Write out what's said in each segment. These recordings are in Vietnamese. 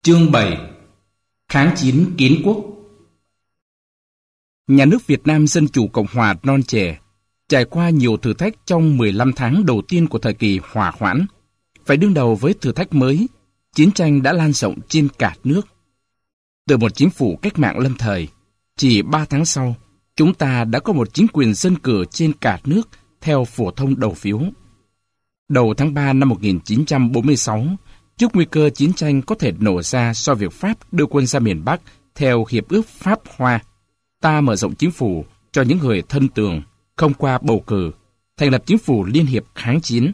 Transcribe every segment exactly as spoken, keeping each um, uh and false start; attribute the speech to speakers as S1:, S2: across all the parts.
S1: Chương bảy. Kháng chiến kiến quốc. Nhà nước Việt Nam Dân Chủ Cộng Hòa non trẻ, trải qua nhiều thử thách trong mười lăm tháng đầu tiên của thời kỳ hòa hoãn. Phải đương đầu với thử thách mới, chiến tranh đã lan rộng trên cả nước. Từ một chính phủ cách mạng lâm thời, chỉ ba tháng sau, chúng ta đã có một chính quyền dân cử trên cả nước theo phổ thông đầu phiếu. Đầu tháng ba năm một nghìn chín trăm bốn mươi sáu, trước nguy cơ chiến tranh có thể nổ ra do việc Pháp đưa quân ra miền Bắc theo Hiệp ước Pháp-Hoa, ta mở rộng chính phủ cho những người thân Tường, không qua bầu cử, thành lập chính phủ liên hiệp kháng chiến.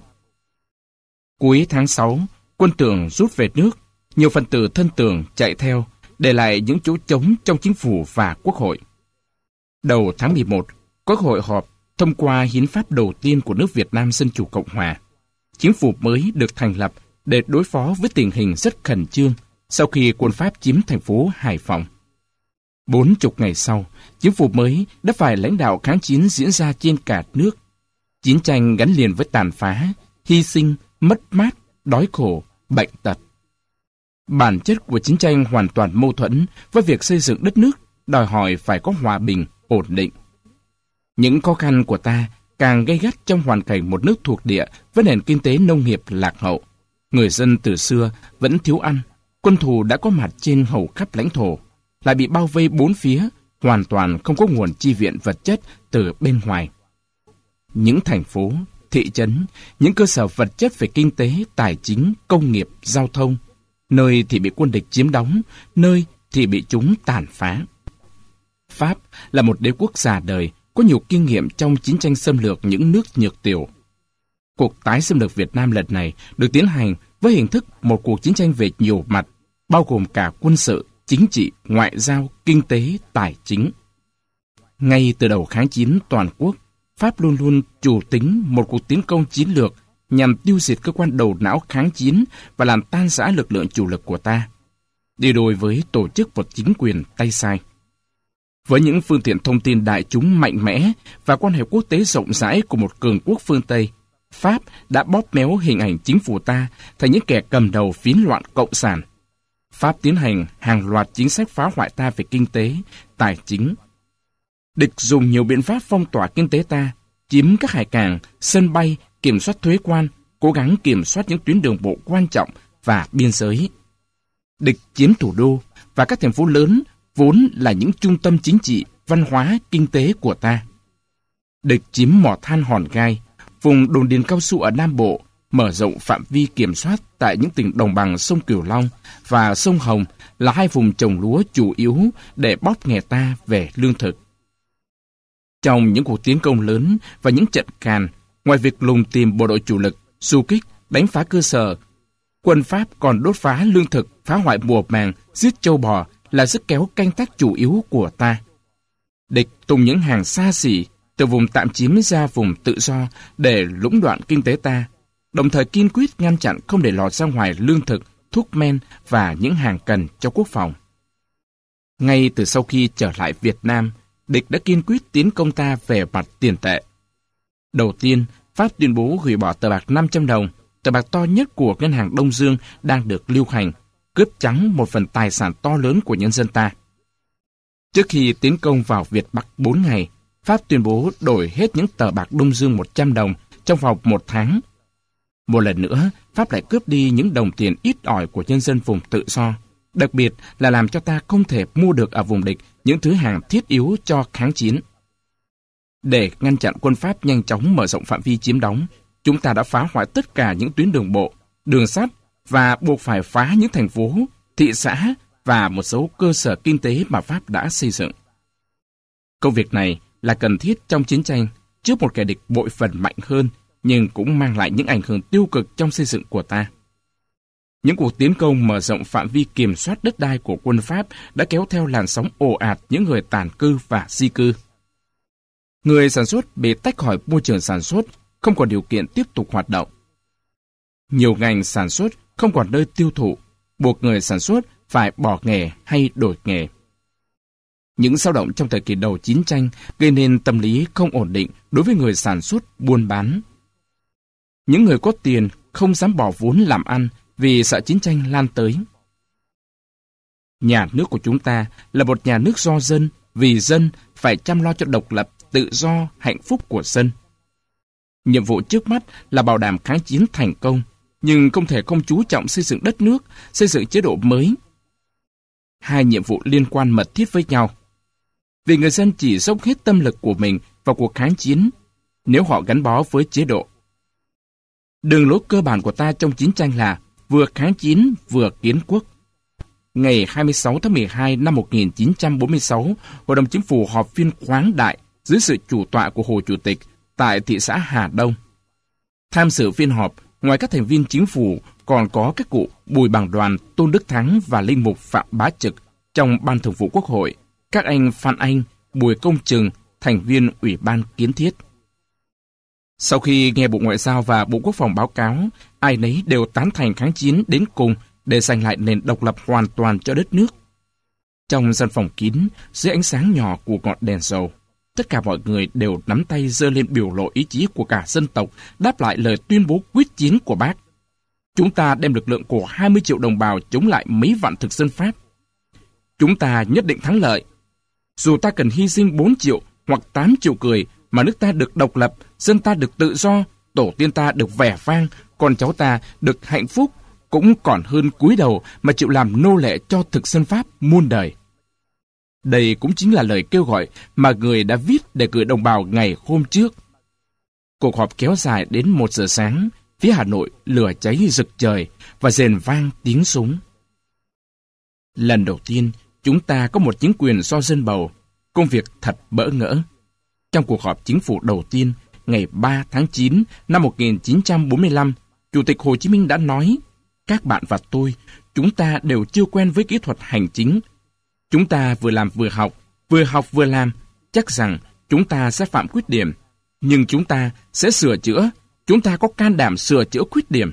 S1: Cuối tháng sáu, quân Tường rút về nước, nhiều phần tử thân Tường chạy theo, để lại những chỗ trống trong chính phủ và quốc hội. Đầu tháng mười một, quốc hội họp thông qua hiến pháp đầu tiên của nước Việt Nam Dân Chủ Cộng Hòa. Chính phủ mới được thành lập để đối phó với tình hình rất khẩn trương sau khi quân Pháp chiếm thành phố Hải Phòng. Bốn chục ngày sau, chính phủ mới đã phải lãnh đạo kháng chiến diễn ra trên cả nước. Chiến tranh gắn liền với tàn phá, hy sinh, mất mát, đói khổ, bệnh tật. Bản chất của chiến tranh hoàn toàn mâu thuẫn với việc xây dựng đất nước, đòi hỏi phải có hòa bình, ổn định. Những khó khăn của ta càng gay gắt trong hoàn cảnh một nước thuộc địa với nền kinh tế nông nghiệp lạc hậu. Người dân từ xưa vẫn thiếu ăn, quân thù đã có mặt trên hầu khắp lãnh thổ, lại bị bao vây bốn phía, hoàn toàn không có nguồn chi viện vật chất từ bên ngoài. Những thành phố, thị trấn, những cơ sở vật chất về kinh tế, tài chính, công nghiệp, giao thông, nơi thì bị quân địch chiếm đóng, nơi thì bị chúng tàn phá. Pháp là một đế quốc già đời, có nhiều kinh nghiệm trong chiến tranh xâm lược những nước nhược tiểu. Cuộc tái xâm lược Việt Nam lần này được tiến hành với hình thức một cuộc chiến tranh về nhiều mặt, bao gồm cả quân sự, chính trị, ngoại giao, kinh tế, tài chính. Ngay từ đầu kháng chiến toàn quốc, Pháp luôn luôn chủ tính một cuộc tiến công chiến lược nhằm tiêu diệt cơ quan đầu não kháng chiến và làm tan rã lực lượng chủ lực của ta, đi đôi với tổ chức một chính quyền tay sai. Với những phương tiện thông tin đại chúng mạnh mẽ và quan hệ quốc tế rộng rãi của một cường quốc phương Tây, Pháp đã bóp méo hình ảnh chính phủ ta thành những kẻ cầm đầu phiến loạn cộng sản. Pháp tiến hành hàng loạt chính sách phá hoại ta về kinh tế, tài chính. Địch dùng nhiều biện pháp phong tỏa kinh tế ta, chiếm các hải cảng, sân bay, kiểm soát thuế quan, cố gắng kiểm soát những tuyến đường bộ quan trọng và biên giới. Địch chiếm thủ đô và các thành phố lớn vốn là những trung tâm chính trị, văn hóa, kinh tế của ta. Địch chiếm mỏ than Hòn Gai, vùng đồn điền cao su ở Nam Bộ, mở rộng phạm vi kiểm soát tại những tỉnh đồng bằng sông Cửu Long và sông Hồng là hai vùng trồng lúa chủ yếu để bóp nghẹt ta về lương thực. Trong những cuộc tiến công lớn và những trận càn, ngoài việc lùng tìm bộ đội chủ lực, du kích, đánh phá cơ sở, quân Pháp còn đốt phá lương thực, phá hoại mùa màng, giết trâu bò là sức kéo canh tác chủ yếu của ta. Địch tung những hàng xa xỉ từ vùng tạm chiếm ra vùng tự do để lũng đoạn kinh tế ta, đồng thời kiên quyết ngăn chặn không để lọt ra ngoài lương thực, thuốc men và những hàng cần cho quốc phòng. Ngay từ sau khi trở lại Việt Nam, địch đã kiên quyết tiến công ta về mặt tiền tệ. Đầu tiên, Pháp tuyên bố hủy bỏ tờ bạc năm trăm đồng, tờ bạc to nhất của Ngân hàng Đông Dương đang được lưu hành, cướp trắng một phần tài sản to lớn của nhân dân ta. Trước khi tiến công vào Việt Bắc bốn ngày, Pháp tuyên bố đổi hết những tờ bạc Đông Dương một trăm đồng trong vòng một tháng. Một lần nữa, Pháp lại cướp đi những đồng tiền ít ỏi của nhân dân vùng tự do, đặc biệt là làm cho ta không thể mua được ở vùng địch những thứ hàng thiết yếu cho kháng chiến. Để ngăn chặn quân Pháp nhanh chóng mở rộng phạm vi chiếm đóng, chúng ta đã phá hoại tất cả những tuyến đường bộ, đường sắt và buộc phải phá những thành phố, thị xã và một số cơ sở kinh tế mà Pháp đã xây dựng. Công việc này là cần thiết trong chiến tranh trước một kẻ địch bội phần mạnh hơn, nhưng cũng mang lại những ảnh hưởng tiêu cực trong xây dựng của ta. Những cuộc tiến công mở rộng phạm vi kiểm soát đất đai của quân Pháp đã kéo theo làn sóng ồ ạt những người tản cư và di cư. Người sản xuất bị tách khỏi môi trường sản xuất, không còn điều kiện tiếp tục hoạt động. Nhiều ngành sản xuất không còn nơi tiêu thụ, buộc người sản xuất phải bỏ nghề hay đổi nghề. Những xáo động trong thời kỳ đầu chiến tranh gây nên tâm lý không ổn định đối với người sản xuất, buôn bán. Những người có tiền không dám bỏ vốn làm ăn vì sợ chiến tranh lan tới. Nhà nước của chúng ta là một nhà nước do dân, vì dân, phải chăm lo cho độc lập, tự do, hạnh phúc của dân. Nhiệm vụ trước mắt là bảo đảm kháng chiến thành công, nhưng không thể không chú trọng xây dựng đất nước, xây dựng chế độ mới. Hai nhiệm vụ liên quan mật thiết với nhau. Vì người dân chỉ dốc hết tâm lực của mình vào cuộc kháng chiến, nếu họ gắn bó với chế độ. Đường lối cơ bản của ta trong chiến tranh là vừa kháng chiến vừa kiến quốc. Ngày hai mươi sáu tháng mười hai năm một nghìn chín trăm bốn mươi sáu, Hội đồng Chính phủ họp phiên khoáng đại dưới sự chủ tọa của Hồ Chủ tịch tại thị xã Hà Đông. Tham dự phiên họp, ngoài các thành viên chính phủ còn có các cụ Bùi Bằng Đoàn, Tôn Đức Thắng và linh mục Phạm Bá Trực trong Ban Thường vụ Quốc hội, các anh Phan Anh, Bùi Công Trừng, thành viên Ủy ban Kiến thiết. Sau khi nghe Bộ Ngoại giao và Bộ Quốc phòng báo cáo, ai nấy đều tán thành kháng chiến đến cùng để giành lại nền độc lập hoàn toàn cho đất nước. Trong gian phòng kín, dưới ánh sáng nhỏ của ngọn đèn dầu, tất cả mọi người đều nắm tay giơ lên biểu lộ ý chí của cả dân tộc, đáp lại lời tuyên bố quyết chiến của Bác. Chúng ta đem lực lượng của hai mươi triệu đồng bào chống lại mấy vạn thực dân Pháp. Chúng ta nhất định thắng lợi. Dù ta cần hy sinh bốn triệu hoặc tám triệu người mà nước ta được độc lập, dân ta được tự do, tổ tiên ta được vẻ vang, con cháu ta được hạnh phúc, cũng còn hơn cúi đầu mà chịu làm nô lệ cho thực dân Pháp muôn đời. Đây cũng chính là lời kêu gọi mà người đã viết để gửi đồng bào ngày hôm trước. Cuộc họp kéo dài đến một giờ sáng, phía Hà Nội lửa cháy rực trời và rền vang tiếng súng. Lần đầu tiên, chúng ta có một chính quyền do dân bầu, công việc thật bỡ ngỡ. Trong cuộc họp chính phủ đầu tiên, ngày ba tháng chín năm một nghìn chín trăm bốn mươi lăm, Chủ tịch Hồ Chí Minh đã nói, các bạn và tôi, chúng ta đều chưa quen với kỹ thuật hành chính. Chúng ta vừa làm vừa học, vừa học vừa làm, chắc rằng chúng ta sẽ phạm khuyết điểm, nhưng chúng ta sẽ sửa chữa, chúng ta có can đảm sửa chữa khuyết điểm.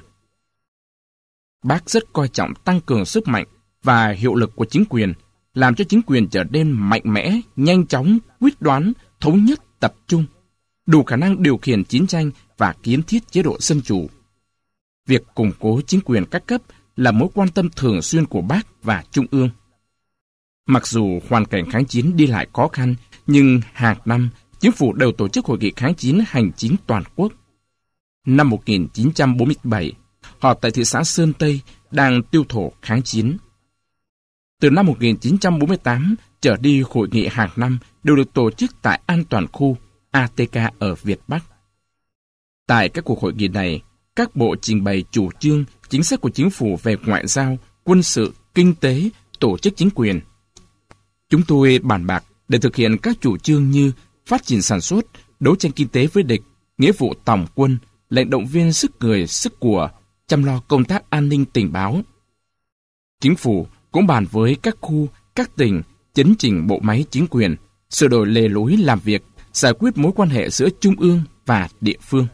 S1: Bác rất coi trọng tăng cường sức mạnh và hiệu lực của chính quyền, làm cho chính quyền trở nên mạnh mẽ, nhanh chóng, quyết đoán, thống nhất, tập trung, đủ khả năng điều khiển chiến tranh và kiến thiết chế độ dân chủ. Việc củng cố chính quyền các cấp là mối quan tâm thường xuyên của Bác và Trung ương. Mặc dù hoàn cảnh kháng chiến đi lại khó khăn, nhưng hàng năm, chính phủ đều tổ chức hội nghị kháng chiến hành chính toàn quốc. Năm một nghìn chín trăm bốn mươi bảy, họp tại thị xã Sơn Tây đang tiêu thổ kháng chiến. Từ năm một nghìn chín trăm bốn mươi tám, trở đi hội nghị hàng năm đều được tổ chức tại An Toàn Khu, a tê ca ở Việt Bắc. Tại các cuộc hội nghị này, các bộ trình bày chủ trương, chính sách của chính phủ về ngoại giao, quân sự, kinh tế, tổ chức chính quyền. Chúng tôi bàn bạc để thực hiện các chủ trương như phát triển sản xuất, đấu tranh kinh tế với địch, nghĩa vụ tòng quân, lệnh động viên sức người, sức của, chăm lo công tác an ninh tình báo. Chính phủ cũng bàn với các khu, các tỉnh, chấn chỉnh bộ máy chính quyền, sửa đổi lề lối làm việc, giải quyết mối quan hệ giữa trung ương và địa phương.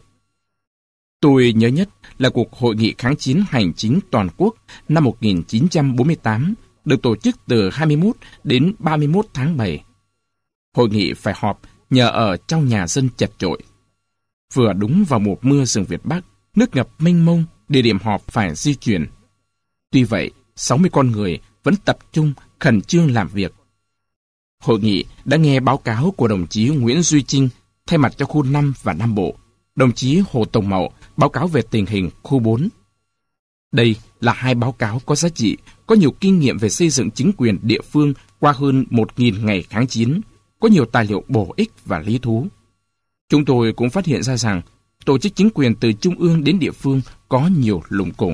S1: Tôi nhớ nhất là cuộc hội nghị kháng chiến hành chính toàn quốc năm một nghìn chín trăm bốn mươi tám, được tổ chức từ hai mươi mốt đến ba mươi mốt tháng bảy. Hội nghị phải họp nhờ ở trong nhà dân chật chội. Vừa đúng vào mùa mưa rừng Việt Bắc, nước ngập mênh mông, địa điểm họp phải di chuyển. Tuy vậy, sáu mươi con người vẫn tập trung khẩn trương làm việc. Hội nghị đã nghe báo cáo của đồng chí Nguyễn Duy Trinh thay mặt cho khu năm và Nam Bộ, đồng chí Hồ Tùng Mậu báo cáo về tình hình khu bốn. Đây là hai báo cáo có giá trị, có nhiều kinh nghiệm về xây dựng chính quyền địa phương qua hơn một nghìn ngày kháng chiến, có nhiều tài liệu bổ ích và lý thú. Chúng tôi cũng phát hiện ra rằng tổ chức chính quyền từ trung ương đến địa phương có nhiều lủng củng.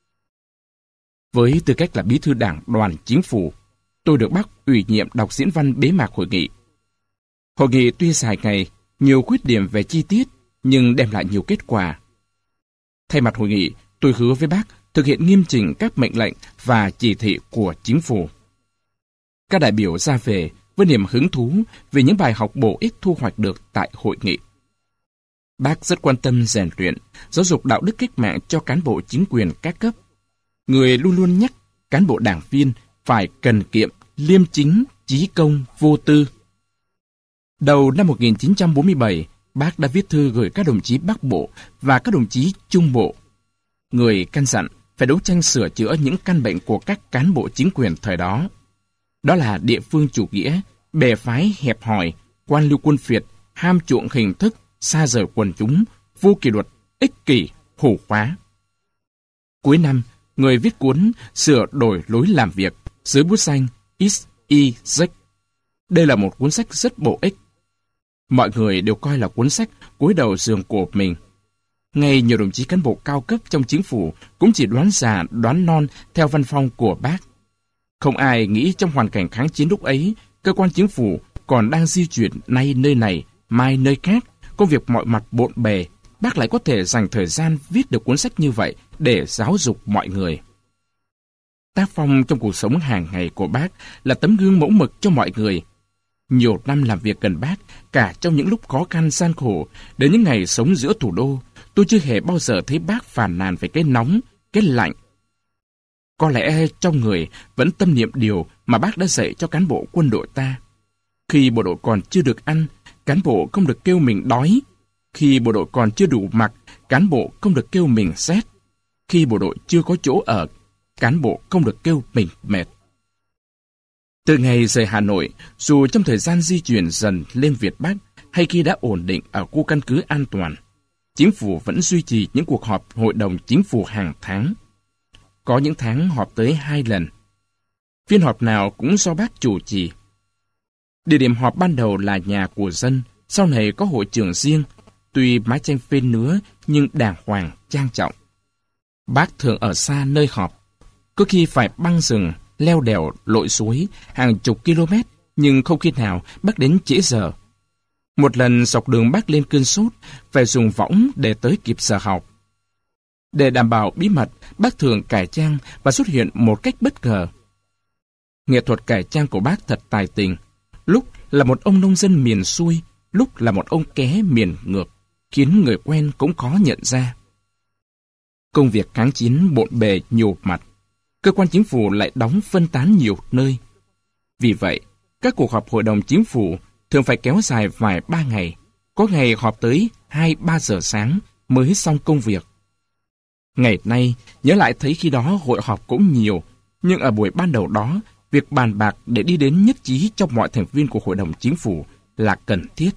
S1: Với tư cách là bí thư đảng đoàn chính phủ, tôi được Bác ủy nhiệm đọc diễn văn bế mạc hội nghị. Hội nghị tuy dài ngày, nhiều khuyết điểm về chi tiết, nhưng đem lại nhiều kết quả. Thay mặt hội nghị, tôi hứa với Bác thực hiện nghiêm chỉnh các mệnh lệnh và chỉ thị của chính phủ. Các đại biểu ra về với niềm hứng thú về những bài học bổ ích thu hoạch được tại hội nghị. Bác rất quan tâm rèn luyện, giáo dục đạo đức cách mạng cho cán bộ chính quyền các cấp. Người luôn luôn nhắc cán bộ đảng viên phải cần kiệm, liêm chính, chí công, vô tư. Đầu năm một nghìn chín trăm bốn mươi bảy, Bác đã viết thư gửi các đồng chí Bắc Bộ và các đồng chí Trung Bộ. Người căn dặn phải đấu tranh sửa chữa những căn bệnh của các cán bộ chính quyền thời đó. Đó là địa phương chủ nghĩa, bè phái hẹp hòi, quan liêu quân phiệt, ham chuộng hình thức, xa rời quần chúng, vô kỷ luật, ích kỷ, hủ khóa. Cuối năm, người viết cuốn Sửa đổi lối làm việc dưới bút danh X Y Z. Đây là một cuốn sách rất bổ ích. Mọi người đều coi là cuốn sách cuối đầu giường của mình. Ngay nhiều đồng chí cán bộ cao cấp trong chính phủ cũng chỉ đoán già đoán non theo văn phong của bác. Không ai nghĩ trong hoàn cảnh kháng chiến lúc ấy, cơ quan chính phủ còn đang di chuyển nay nơi này, mai nơi khác, công việc mọi mặt bộn bề, bác lại có thể dành thời gian viết được cuốn sách như vậy để giáo dục mọi người. Tác phong trong cuộc sống hàng ngày của bác là tấm gương mẫu mực cho mọi người. Nhiều năm làm việc gần bác, cả trong những lúc khó khăn gian khổ, đến những ngày sống giữa thủ đô, tôi chưa hề bao giờ thấy bác phàn nàn về cái nóng, cái lạnh. Có lẽ trong người vẫn tâm niệm điều mà bác đã dạy cho cán bộ quân đội ta. Khi bộ đội còn chưa được ăn, cán bộ không được kêu mình đói. Khi bộ đội còn chưa đủ mặc, cán bộ không được kêu mình rét. Khi bộ đội chưa có chỗ ở, cán bộ không được kêu mình mệt. Từ ngày rời Hà Nội, dù trong thời gian di chuyển dần lên Việt Bắc hay khi đã ổn định ở khu căn cứ an toàn, chính phủ vẫn duy trì những cuộc họp hội đồng chính phủ hàng tháng. Có những tháng họp tới hai lần. Phiên họp nào cũng do bác chủ trì. Địa điểm họp ban đầu là nhà của dân, sau này có hội trường riêng, tuy mái tranh phên nứa nhưng đàng hoàng, trang trọng. Bác thường ở xa nơi họp, có khi phải băng rừng, leo đèo, lội suối, hàng chục km, nhưng không khi nào bác đến trễ giờ. Một lần dọc đường bác lên cơn sốt, phải dùng võng để tới kịp giờ học. Để đảm bảo bí mật, bác thường cải trang và xuất hiện một cách bất ngờ. Nghệ thuật cải trang của bác thật tài tình. Lúc là một ông nông dân miền xuôi, lúc là một ông ké miền ngược, khiến người quen cũng khó nhận ra. Công việc kháng chiến bộn bề nhiều mặt. Cơ quan chính phủ lại đóng phân tán nhiều nơi. Vì vậy, các cuộc họp hội đồng chính phủ thường phải kéo dài vài ba ngày, có ngày họp tới hai ba giờ sáng mới xong công việc. Ngày nay, nhớ lại thấy khi đó hội họp cũng nhiều, nhưng ở buổi ban đầu đó, việc bàn bạc để đi đến nhất trí cho mọi thành viên của hội đồng chính phủ là cần thiết.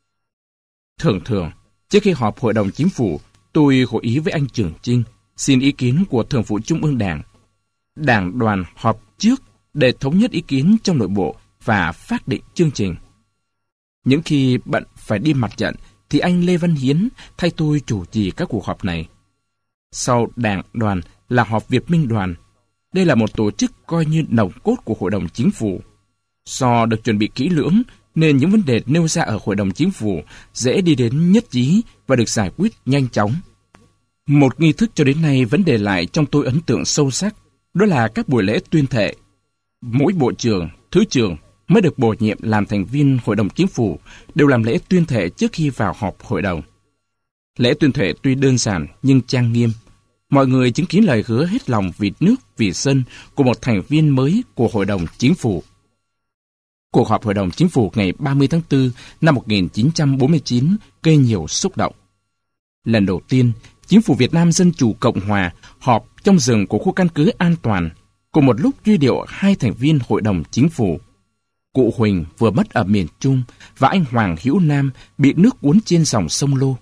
S1: Thường thường, trước khi họp hội đồng chính phủ, tôi hội ý với anh Trường Chinh, xin ý kiến của Thường vụ Trung ương Đảng. Đảng đoàn họp trước để thống nhất ý kiến trong nội bộ và phát định chương trình. Những khi bận phải đi mặt trận thì anh Lê Văn Hiến thay tôi chủ trì các cuộc họp này. Sau đảng đoàn là họp Việt Minh đoàn. Đây là một tổ chức coi như nòng cốt của hội đồng chính phủ. Do được chuẩn bị kỹ lưỡng nên những vấn đề nêu ra ở hội đồng chính phủ dễ đi đến nhất trí và được giải quyết nhanh chóng. Một nghi thức cho đến nay vẫn để lại trong tôi ấn tượng sâu sắc, đó là các buổi lễ tuyên thệ. Mỗi bộ trưởng, thứ trưởng mới được bổ nhiệm làm thành viên hội đồng chính phủ đều làm lễ tuyên thệ trước khi vào họp hội đồng. Lễ tuyên thệ tuy đơn giản nhưng trang nghiêm. Mọi người chứng kiến lời hứa hết lòng vì nước, vì dân của một thành viên mới của hội đồng chính phủ. Cuộc họp hội đồng chính phủ ngày ba mươi tháng tư năm một nghìn chín trăm bốn mươi chín gây nhiều xúc động. Lần đầu tiên, Chính phủ Việt Nam Dân Chủ Cộng Hòa họp trong rừng của khu căn cứ an toàn, cùng một lúc truy điệu hai thành viên hội đồng chính phủ. Cụ Huỳnh vừa mất ở miền Trung và anh Hoàng Hữu Nam bị nước cuốn trên dòng sông Lô.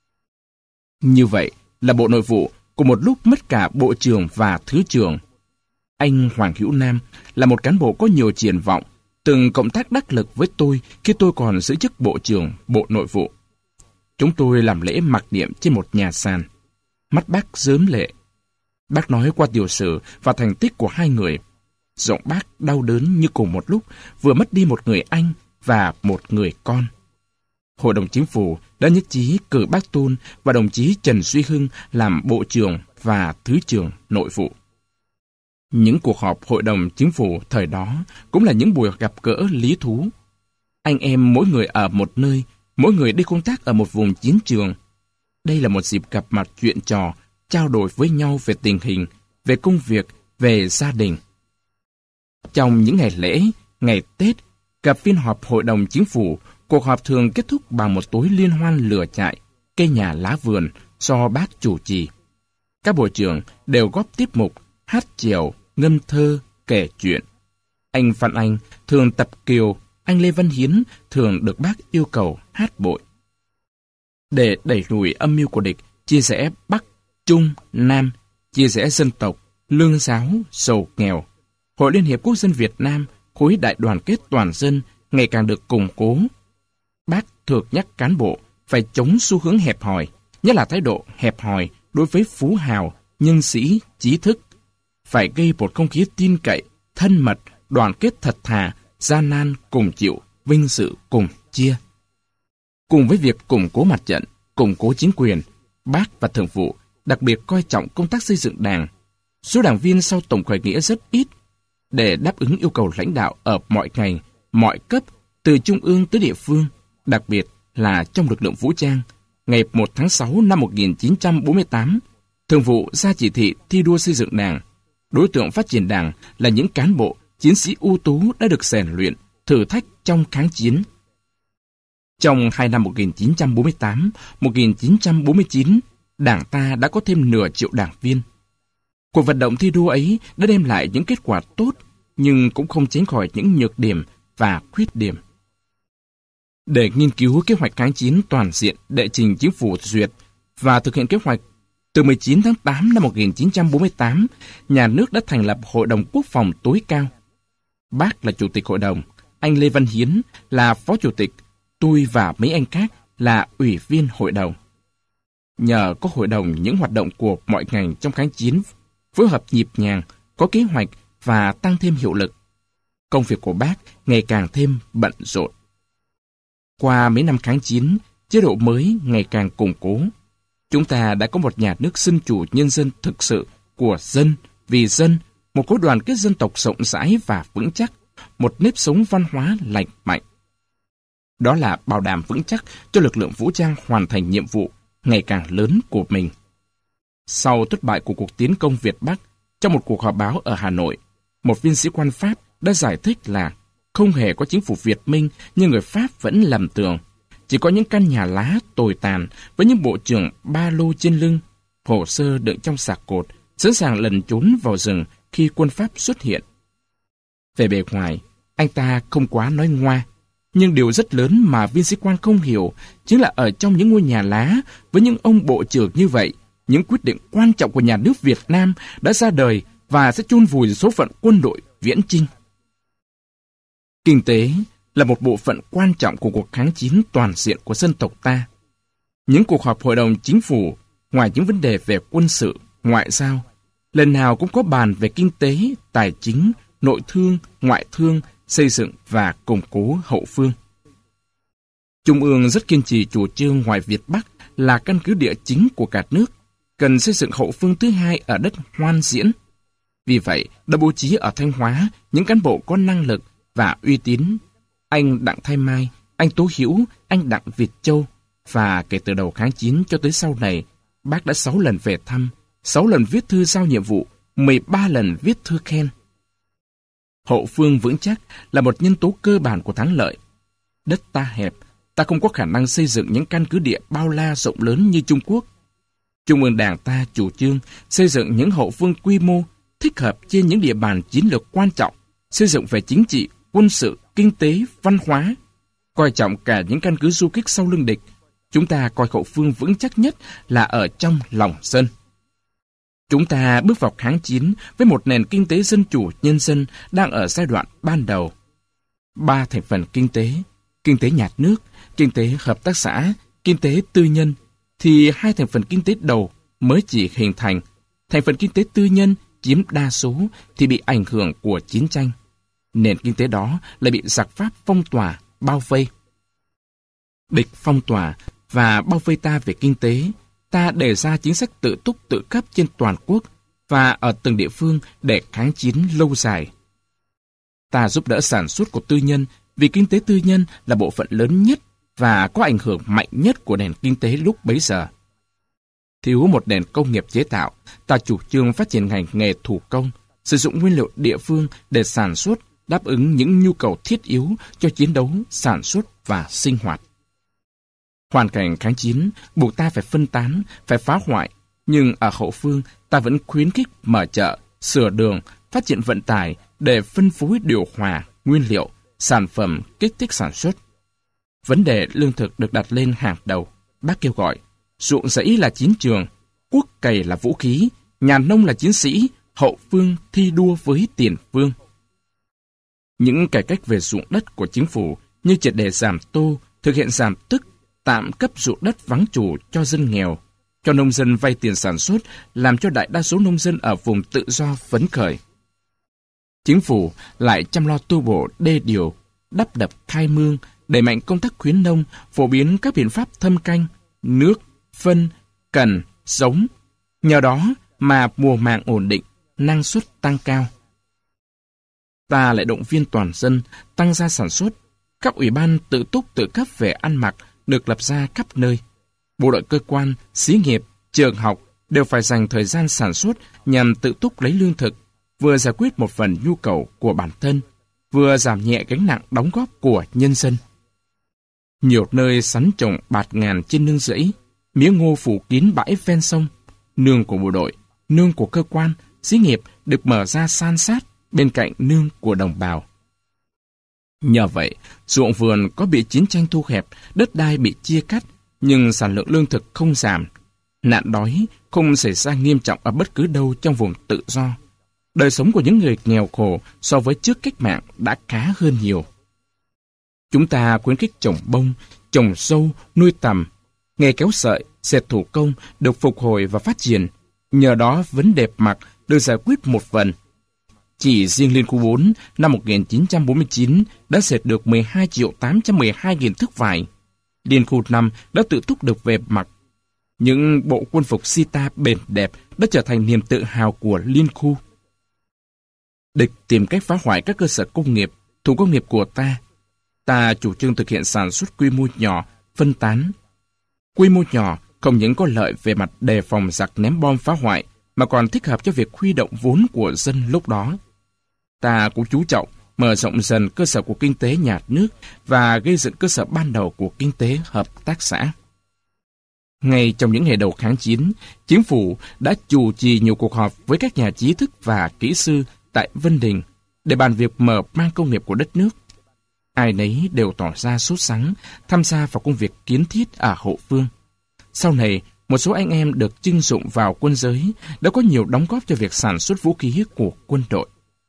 S1: Như vậy là Bộ Nội vụ cùng một lúc mất cả Bộ trưởng và Thứ trưởng. Anh Hoàng Hữu Nam là một cán bộ có nhiều triển vọng, từng cộng tác đắc lực với tôi khi tôi còn giữ chức Bộ trưởng Bộ Nội vụ. Chúng tôi làm lễ mặc niệm trên một nhà sàn. Mắt bác rớm lệ. Bác nói qua tiểu sử và thành tích của hai người. Giọng bác đau đớn như cùng một lúc vừa mất đi một người anh và một người con. Hội đồng chính phủ đã nhất trí cử bác Tôn và đồng chí Trần Duy Hưng làm Bộ trưởng và Thứ trưởng Nội vụ. Những cuộc họp hội đồng chính phủ thời đó cũng là những buổi gặp gỡ lý thú. Anh em mỗi người ở một nơi, mỗi người đi công tác ở một vùng chiến trường. Đây là một dịp gặp mặt chuyện trò, trao đổi với nhau về tình hình, về công việc, về gia đình. Trong những ngày lễ, ngày Tết, gặp phiên họp hội đồng chính phủ, cuộc họp thường kết thúc bằng một tối liên hoan lửa trại, cây nhà lá vườn do bác chủ trì. Các bộ trưởng đều góp tiết mục, hát chèo, ngâm thơ, kể chuyện. Anh Phan Anh thường tập kiều, anh Lê Văn Hiến thường được Bác yêu cầu hát bội. Để đẩy lùi âm mưu của địch, chia rẽ Bắc, Trung, Nam, chia rẽ dân tộc, lương giáo, giàu nghèo, Hội Liên hiệp Quốc dân Việt Nam, khối đại đoàn kết toàn dân ngày càng được củng cố. Bác thường nhắc cán bộ phải chống xu hướng hẹp hòi, nhất là thái độ hẹp hòi đối với phú hào, nhân sĩ, trí thức. Phải gây một không khí tin cậy, thân mật, đoàn kết thật thà, gian nan cùng chịu, vinh dự cùng chia. Cùng với việc củng cố mặt trận, củng cố chính quyền, Bác và Thường vụ đặc biệt coi trọng công tác xây dựng Đảng. Số đảng viên sau tổng khởi nghĩa rất ít. Để đáp ứng yêu cầu lãnh đạo ở mọi ngành, mọi cấp, từ trung ương tới địa phương, đặc biệt là trong lực lượng vũ trang, ngày một tháng sáu năm một nghìn chín trăm bốn mươi tám, Thường vụ ra chỉ thị thi đua xây dựng Đảng. Đối tượng phát triển Đảng là những cán bộ, chiến sĩ ưu tú đã được rèn luyện, thử thách trong kháng chiến. Trong hai năm một nghìn chín trăm bốn mươi tám đến một nghìn chín trăm bốn mươi chín, Đảng ta đã có thêm nửa triệu đảng viên. Cuộc vận động thi đua ấy đã đem lại những kết quả tốt, nhưng cũng không tránh khỏi những nhược điểm và khuyết điểm. Để nghiên cứu kế hoạch kháng chiến toàn diện đệ trình Chính phủ duyệt và thực hiện kế hoạch, từ mười chín tháng tám năm một nghìn chín trăm bốn mươi tám, nhà nước đã thành lập Hội đồng Quốc phòng tối cao. Bác là Chủ tịch Hội đồng, anh Lê Văn Hiến là Phó Chủ tịch, tôi và mấy anh khác là Ủy viên Hội đồng. Nhờ có Hội đồng, những hoạt động của mọi ngành trong kháng chiến phối hợp nhịp nhàng, có kế hoạch và tăng thêm hiệu lực. Công việc của Bác ngày càng thêm bận rộn. Qua mấy năm kháng chiến, chế độ mới ngày càng củng cố. Chúng ta đã có một nhà nước dân chủ nhân dân thực sự, của dân, vì dân, một khối đoàn kết dân tộc rộng rãi và vững chắc, một nếp sống văn hóa lành mạnh. Đó là bảo đảm vững chắc cho lực lượng vũ trang hoàn thành nhiệm vụ ngày càng lớn của mình. Sau thất bại của cuộc tiến công Việt Bắc, trong một cuộc họp báo ở Hà Nội, một viên sĩ quan Pháp đã giải thích là không hề có chính phủ Việt Minh nhưng người Pháp vẫn lầm tưởng. Chỉ có những căn nhà lá tồi tàn với những bộ trưởng ba lô trên lưng, hồ sơ đựng trong sạc cột, sẵn sàng lẩn trốn vào rừng khi quân Pháp xuất hiện. Về bề ngoài, anh ta không quá nói ngoa, nhưng điều rất lớn mà viên sĩ quan không hiểu chính là ở trong những ngôi nhà lá với những ông bộ trưởng như vậy, những quyết định quan trọng của nhà nước Việt Nam đã ra đời và sẽ chôn vùi số phận quân đội viễn chinh. Kinh tế là một bộ phận quan trọng của cuộc kháng chiến toàn diện của dân tộc ta. Những cuộc họp Hội đồng Chính phủ, ngoài những vấn đề về quân sự, ngoại giao, lần nào cũng có bàn về kinh tế, tài chính, nội thương, ngoại thương, xây dựng và củng cố hậu phương. Trung ương rất kiên trì chủ trương ngoài Việt Bắc là căn cứ địa chính của cả nước, cần xây dựng hậu phương thứ hai ở đất Hoan Diễn. Vì vậy, đã bố trí ở Thanh Hóa những cán bộ có năng lực và uy tín. Anh Đặng Thái Mai, anh Tố Hữu, anh Đặng Việt Châu, và kể từ đầu kháng chiến cho tới sau này, Bác đã sáu lần về thăm, sáu lần viết thư giao nhiệm vụ, mười ba lần viết thư khen. Hậu phương vững chắc là một nhân tố cơ bản của thắng lợi. Đất ta hẹp, ta không có khả năng xây dựng những căn cứ địa bao la rộng lớn như Trung Quốc. Trung ương Đảng ta chủ trương xây dựng những hậu phương quy mô thích hợp trên những địa bàn chiến lược quan trọng, xây dựng về chính trị, quân sự, kinh tế, văn hóa, coi trọng cả những căn cứ du kích sau lưng địch. Chúng ta coi hậu phương vững chắc nhất là ở trong lòng dân. Chúng ta bước vào kháng chiến với một nền kinh tế dân chủ nhân dân đang ở giai đoạn ban đầu. Ba thành phần kinh tế, kinh tế nhà nước, kinh tế hợp tác xã, kinh tế tư nhân, thì hai thành phần kinh tế đầu mới chỉ hình thành. Thành phần kinh tế tư nhân chiếm đa số thì bị ảnh hưởng của chiến tranh. Nền kinh tế đó lại bị giặc Pháp phong tỏa, bao vây. Địch phong tỏa và bao vây ta về kinh tế, ta đề ra chính sách tự túc tự cấp trên toàn quốc và ở từng địa phương để kháng chiến lâu dài. Ta giúp đỡ sản xuất của tư nhân vì kinh tế tư nhân là bộ phận lớn nhất và có ảnh hưởng mạnh nhất của nền kinh tế lúc bấy giờ. Thiếu một nền công nghiệp chế tạo, ta chủ trương phát triển ngành nghề thủ công, sử dụng nguyên liệu địa phương để sản xuất, đáp ứng những nhu cầu thiết yếu cho chiến đấu, sản xuất và sinh hoạt. Hoàn cảnh kháng chiến buộc ta phải phân tán, phải phá hoại, nhưng ở hậu phương ta vẫn khuyến khích mở chợ, sửa đường, phát triển vận tải để phân phối điều hòa, nguyên liệu, sản phẩm kích thích sản xuất. Vấn đề lương thực được đặt lên hàng đầu. Bác kêu gọi, ruộng rẫy là chiến trường, cuốc cày là vũ khí, nhà nông là chiến sĩ, hậu phương thi đua với tiền phương. Những cải cách về ruộng đất của chính phủ như triệt để giảm tô, thực hiện giảm tức, tạm cấp ruộng đất vắng chủ cho dân nghèo, cho nông dân vay tiền sản xuất, làm cho đại đa số nông dân ở vùng tự do phấn khởi. Chính phủ lại chăm lo tu bổ đê điều, đắp đập khai mương, đẩy mạnh công tác khuyến nông, phổ biến các biện pháp thâm canh, nước, phân, cần, giống. Nhờ đó mà mùa màng ổn định, năng suất tăng cao. Ta lại động viên toàn dân tăng gia sản xuất. Các ủy ban tự túc tự cấp về ăn mặc được lập ra khắp nơi. Bộ đội cơ quan, xí nghiệp, trường học đều phải dành thời gian sản xuất nhằm tự túc lấy lương thực, vừa giải quyết một phần nhu cầu của bản thân, vừa giảm nhẹ gánh nặng đóng góp của nhân dân. Nhiều nơi sắn trồng bạt ngàn trên nương rẫy, mía ngô phủ kín bãi ven sông. Nương của bộ đội, nương của cơ quan, xí nghiệp được mở ra san sát bên cạnh nương của đồng bào. Nhờ vậy, ruộng vườn có bị chiến tranh thu hẹp, đất đai bị chia cắt, nhưng sản lượng lương thực không giảm. Nạn đói không xảy ra nghiêm trọng ở bất cứ đâu trong vùng tự do. Đời sống của những người nghèo khổ so với trước cách mạng đã khá hơn nhiều. Chúng ta khuyến khích trồng bông, trồng sâu, nuôi tằm. Nghề kéo sợi, dệt thủ công được phục hồi và phát triển. Nhờ đó vấn đề mặc được giải quyết một phần. Chỉ riêng Liên khu bốn năm một nghìn chín trăm bốn mươi chín đã dệt được mười hai triệu tám trăm mười hai nghìn thước vải. Liên khu năm đã tự túc được về mặc. Những bộ quân phục sita bền đẹp đã trở thành niềm tự hào của Liên khu. Địch tìm cách phá hoại các cơ sở công nghiệp, thủ công nghiệp của ta. Ta chủ trương thực hiện sản xuất quy mô nhỏ, phân tán. Quy mô nhỏ không những có lợi về mặt đề phòng giặc ném bom phá hoại, mà còn thích hợp cho việc huy động vốn của dân lúc đó. Ta cũng chú trọng mở rộng dần cơ sở của kinh tế nhà nước và gây dựng cơ sở ban đầu của kinh tế hợp tác xã. Ngay trong những ngày đầu kháng chiến, chính phủ đã chủ trì nhiều cuộc họp với các nhà trí thức và kỹ sư tại Vân Đình để bàn việc mở mang công nghiệp của đất nước. Ai nấy đều tỏ ra sốt sắng, tham gia vào công việc kiến thiết ở hậu phương. Sau này, một số anh em được chưng dụng vào quân giới đã có nhiều đóng góp cho việc sản xuất vũ khí của quân đội.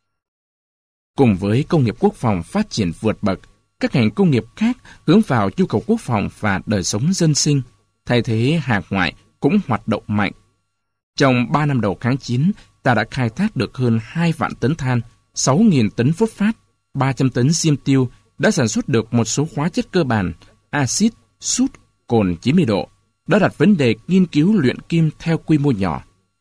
S1: Cùng với công nghiệp quốc phòng phát triển vượt bậc, các ngành công nghiệp khác hướng vào nhu cầu quốc phòng và đời sống dân sinh, thay thế hàng ngoại cũng hoạt động mạnh. Trong ba năm đầu kháng chiến, ta đã khai thác được hơn hai vạn tấn than, sáu nghìn tấn phốt phát, ba trăm tấn diêm tiêu, đã sản xuất được một số hóa chất cơ bản, axit, sút, cồn chín mươi độ, đã đặt vấn đề nghiên cứu luyện kim theo quy mô nhỏ.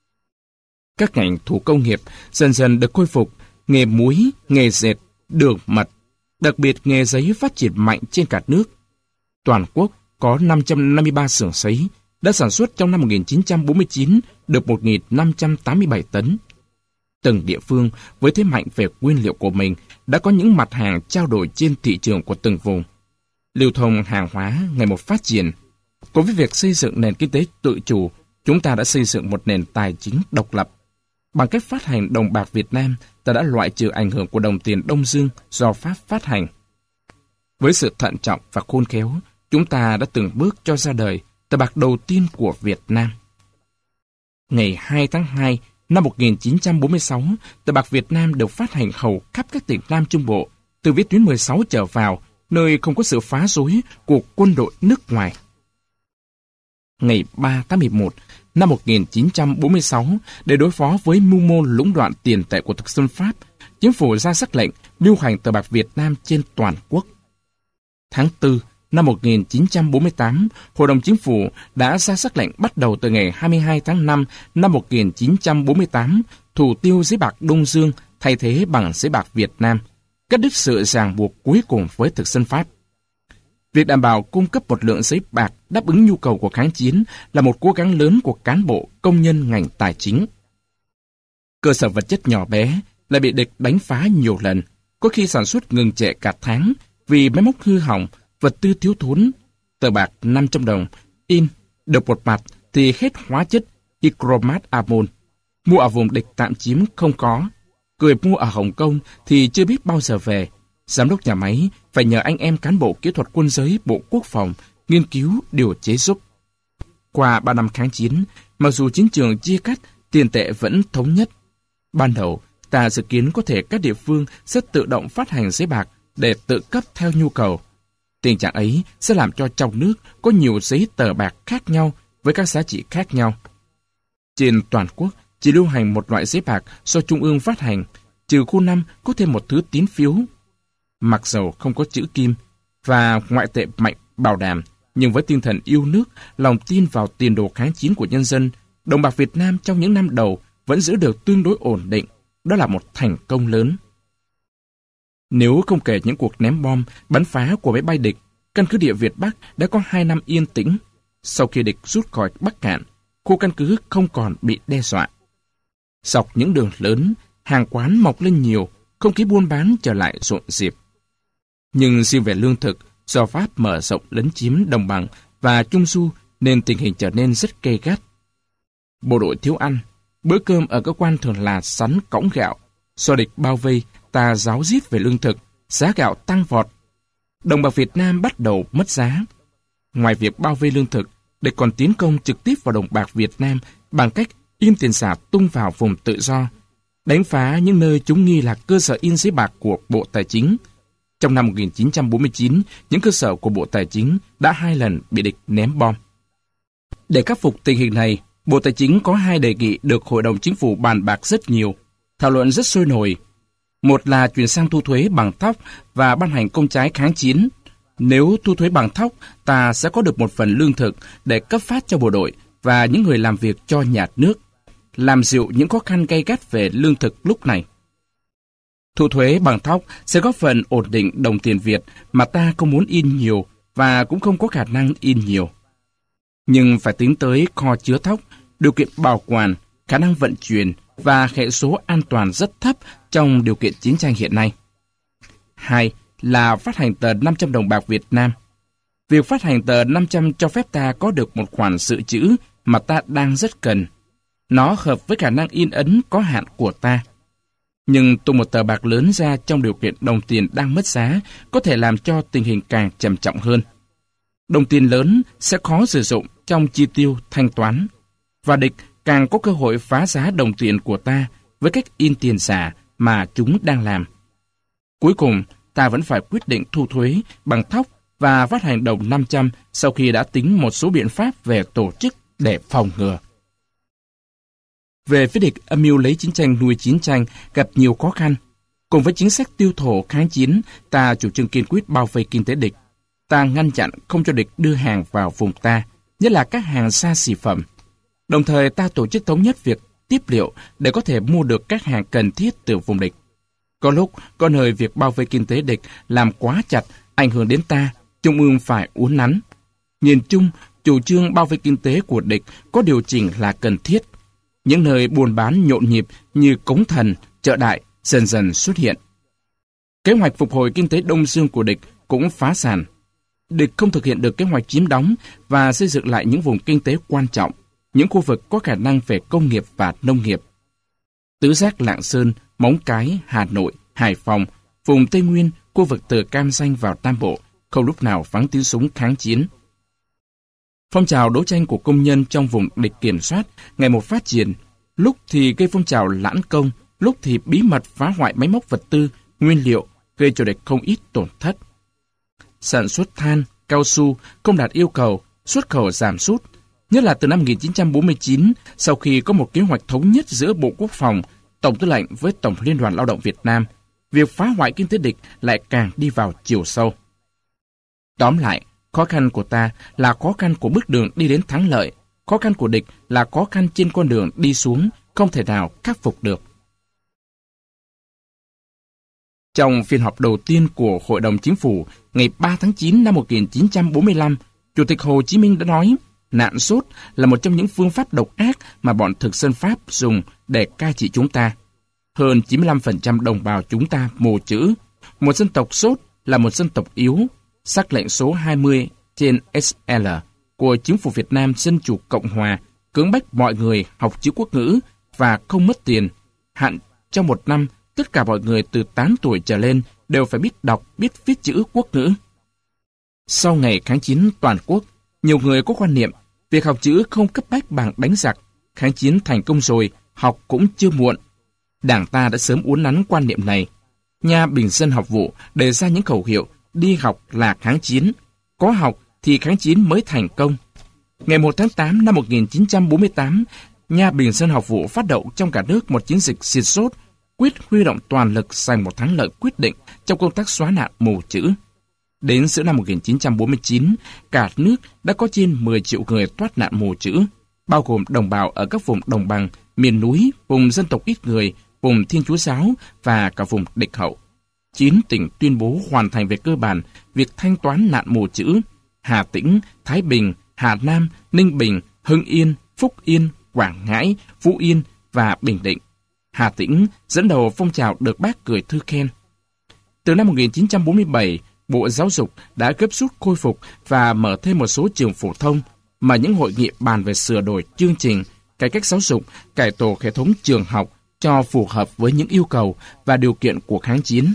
S1: Các ngành thủ công nghiệp dần dần được khôi phục, nghề muối, nghề dệt, đường mật, đặc biệt nghề giấy phát triển mạnh trên cả nước. Toàn quốc có năm trăm năm mươi ba xưởng sấy, đã sản xuất trong năm một nghìn chín trăm bốn mươi chín được một nghìn năm trăm tám mươi bảy tấn. Từng địa phương với thế mạnh về nguyên liệu của mình đã có những mặt hàng trao đổi trên thị trường của từng vùng. Lưu thông hàng hóa ngày một phát triển. Cùng với việc xây dựng nền kinh tế tự chủ, chúng ta đã xây dựng một nền tài chính độc lập. Bằng cách phát hành đồng bạc Việt Nam, ta đã loại trừ ảnh hưởng của đồng tiền Đông Dương do Pháp phát hành. Với sự thận trọng và khôn khéo, chúng ta đã từng bước cho ra đời tờ bạc đầu tiên của Việt Nam. Ngày hai tháng hai năm một nghìn chín trăm bốn mươi sáu, tờ bạc Việt Nam được phát hành hầu khắp các tỉnh Nam Trung Bộ, từ vĩ tuyến mười sáu trở vào, nơi không có sự phá rối của quân đội nước ngoài. Ngày ba tháng mười một năm một nghìn chín trăm bốn mươi sáu, để đối phó với mưu mô lũng đoạn tiền tệ của thực dân Pháp, chính phủ ra sắc lệnh lưu hành tờ bạc Việt Nam trên toàn quốc. Tháng tư năm một nghìn chín trăm bốn mươi tám, Hội đồng Chính phủ đã ra sắc lệnh bắt đầu từ ngày hai mươi hai tháng năm năm một nghìn chín trăm bốn mươi tám, thủ tiêu giấy bạc Đông Dương thay thế bằng giấy bạc Việt Nam, cắt đứt sự ràng buộc cuối cùng với thực dân Pháp. Việc đảm bảo cung cấp một lượng giấy bạc đáp ứng nhu cầu của kháng chiến là một cố gắng lớn của cán bộ, công nhân ngành tài chính. Cơ sở vật chất nhỏ bé lại bị địch đánh phá nhiều lần, có khi sản xuất ngừng trệ cả tháng vì máy móc hư hỏng, vật tư thiếu thốn. Tờ bạc năm trăm đồng in được một mặt thì hết hóa chất hydromat amon, mua ở vùng địch tạm chiếm không có. Người mua ở Hồng Kông thì chưa biết bao giờ về. Giám đốc nhà máy phải nhờ anh em cán bộ kỹ thuật quân giới Bộ Quốc phòng nghiên cứu điều chế giúp. Qua ba năm kháng chiến, mặc dù chiến trường chia cắt, tiền tệ vẫn thống nhất. Ban đầu, ta dự kiến có thể các địa phương sẽ tự động phát hành giấy bạc để tự cấp theo nhu cầu. Tình trạng ấy sẽ làm cho trong nước có nhiều giấy tờ bạc khác nhau với các giá trị khác nhau. Trên toàn quốc, chỉ lưu hành một loại giấy bạc do Trung ương phát hành, trừ khu năm có thêm một thứ tín phiếu. Mặc dầu không có chữ kim và ngoại tệ mạnh bảo đảm, nhưng với tinh thần yêu nước, lòng tin vào tiền đồ kháng chiến của nhân dân, đồng bạc Việt Nam trong những năm đầu vẫn giữ được tương đối ổn định. Đó là một thành công lớn. Nếu không kể những cuộc ném bom, bắn phá của máy bay địch, căn cứ địa Việt Bắc đã có hai năm yên tĩnh. Sau khi địch rút khỏi Bắc Cạn, khu căn cứ không còn bị đe dọa. Dọc những đường lớn, hàng quán mọc lên nhiều, không khí buôn bán trở lại rộn rịp. Nhưng riêng về lương thực, do Pháp mở rộng lấn chiếm đồng bằng và Trung Du nên tình hình trở nên rất gay gắt. Bộ đội thiếu ăn, bữa cơm ở cơ quan thường là sắn cõng gạo. Do địch bao vây, ta ráo riết về lương thực, giá gạo tăng vọt. Đồng bạc Việt Nam bắt đầu mất giá. Ngoài việc bao vây lương thực, địch còn tiến công trực tiếp vào đồng bạc Việt Nam bằng cách in tiền giả tung vào vùng tự do, đánh phá những nơi chúng nghi là cơ sở in giấy bạc của Bộ Tài chính. Trong năm một nghìn chín trăm bốn mươi chín, những cơ sở của Bộ Tài chính đã hai lần bị địch ném bom. Để khắc phục tình hình này, Bộ Tài chính có hai đề nghị được Hội đồng Chính phủ bàn bạc rất nhiều, thảo luận rất sôi nổi. Một là chuyển sang thu thuế bằng thóc và ban hành công trái kháng chiến. Nếu thu thuế bằng thóc, ta sẽ có được một phần lương thực để cấp phát cho bộ đội và những người làm việc cho nhà nước, làm dịu những khó khăn gay gắt về lương thực lúc này. Thu thuế bằng thóc sẽ góp phần ổn định đồng tiền Việt mà ta không muốn in nhiều và cũng không có khả năng in nhiều. Nhưng phải tính tới kho chứa thóc, điều kiện bảo quản, khả năng vận chuyển và hệ số an toàn rất thấp trong điều kiện chiến tranh hiện nay. Hai là phát hành tờ năm trăm đồng bạc Việt Nam. Việc phát hành tờ năm trăm cho phép ta có được một khoản dự trữ mà ta đang rất cần. Nó hợp với khả năng in ấn có hạn của ta. Nhưng tung một tờ bạc lớn ra trong điều kiện đồng tiền đang mất giá có thể làm cho tình hình càng trầm trọng hơn. Đồng tiền lớn sẽ khó sử dụng trong chi tiêu thanh toán, và địch càng có cơ hội phá giá đồng tiền của ta với cách in tiền giả mà chúng đang làm. Cuối cùng, ta vẫn phải quyết định thu thuế bằng thóc và phát hành đồng năm trăm sau khi đã tính một số biện pháp về tổ chức để phòng ngừa. Về phía địch, âm mưu lấy chiến tranh nuôi chiến tranh gặp nhiều khó khăn. Cùng với chính sách tiêu thổ kháng chiến, ta chủ trương kiên quyết bao vây kinh tế địch. Ta ngăn chặn không cho địch đưa hàng vào vùng ta, nhất là các hàng xa xỉ phẩm. Đồng thời ta tổ chức thống nhất việc tiếp liệu để có thể mua được các hàng cần thiết từ vùng địch. Có lúc, có nơi việc bao vây kinh tế địch làm quá chặt, ảnh hưởng đến ta, Trung ương phải uốn nắn. Nhìn chung, chủ trương bao vây kinh tế của địch có điều chỉnh là cần thiết. Những nơi buôn bán nhộn nhịp như Cống Thần, Chợ Đại dần dần xuất hiện. Kế hoạch phục hồi kinh tế Đông Dương của địch cũng phá sản. Địch không thực hiện được kế hoạch chiếm đóng và xây dựng lại những vùng kinh tế quan trọng, những khu vực có khả năng về công nghiệp và nông nghiệp. Tứ Giác Lạng Sơn, Móng Cái, Hà Nội, Hải Phòng, vùng Tây Nguyên, khu vực từ Cam Ranh vào Nam Bộ, không lúc nào vắng tiếng súng kháng chiến. Phong trào đấu tranh của công nhân trong vùng địch kiểm soát ngày một phát triển, lúc thì gây phong trào lãn công, lúc thì bí mật phá hoại máy móc vật tư, nguyên liệu, gây cho địch không ít tổn thất. Sản xuất than, cao su không đạt yêu cầu, xuất khẩu giảm sút, nhất là từ năm một nghìn chín trăm bốn mươi chín, sau khi có một kế hoạch thống nhất giữa Bộ Quốc phòng, Tổng Tư lệnh với Tổng Liên đoàn Lao động Việt Nam, việc phá hoại kinh tế địch lại càng đi vào chiều sâu. Tóm lại, khó khăn của ta là khó khăn của bước đường đi đến thắng lợi, khó khăn của địch là khó khăn trên con đường đi xuống, không thể nào khắc phục được. Trong phiên họp đầu tiên của Hội đồng Chính phủ ngày ba tháng chín năm một nghìn chín trăm bốn mươi lăm, Chủ tịch Hồ Chí Minh đã nói, nạn sốt là một trong những phương pháp độc ác mà bọn thực dân Pháp dùng để cai trị chúng ta. Hơn chín mươi lăm phần trăm đồng bào chúng ta mù chữ. Một dân tộc sốt là một dân tộc yếu. Sắc lệnh số hai mươi trên S L của Chính phủ Việt Nam Dân Chủ Cộng Hòa cưỡng bách mọi người học chữ quốc ngữ và không mất tiền, hạn trong một năm tất cả mọi người từ tám tuổi trở lên đều phải biết đọc, biết viết chữ quốc ngữ. Sau ngày kháng chiến toàn quốc, nhiều người có quan niệm việc học chữ không cấp bách bằng đánh giặc. Kháng chiến thành công rồi, học cũng chưa muộn. Đảng ta đã sớm uốn nắn quan niệm này. Nhà Bình Dân Học Vụ đề ra những khẩu hiệu đi học là kháng chiến, có học thì kháng chiến mới thành công. Ngày một tháng tám năm một nghìn chín trăm bốn mươi tám, Nhà Bình Dân Học Vụ phát động trong cả nước một chiến dịch xịt sốt, quyết huy động toàn lực giành một thắng lợi quyết định trong công tác xóa nạn mù chữ. Đến giữa năm một nghìn chín trăm bốn mươi chín, cả nước đã có trên mười triệu người thoát nạn mù chữ, bao gồm đồng bào ở các vùng đồng bằng, miền núi, vùng dân tộc ít người, vùng Thiên Chúa giáo và cả vùng địch hậu. Chín tỉnh tuyên bố hoàn thành về cơ bản việc thanh toán nạn mù chữ: Hà Tĩnh, Thái Bình, Hà Nam, Ninh Bình, Hưng Yên, Phúc Yên, Quảng Ngãi, Phú Yên và Bình Định. Hà Tĩnh dẫn đầu phong trào được Bác gửi thư khen. Từ năm một nghìn chín trăm bốn mươi bảy, Bộ Giáo dục đã gấp rút khôi phục và mở thêm một số trường phổ thông, mà những hội nghị bàn về sửa đổi chương trình, cải cách giáo dục, cải tổ hệ thống trường học cho phù hợp với những yêu cầu và điều kiện của kháng chiến.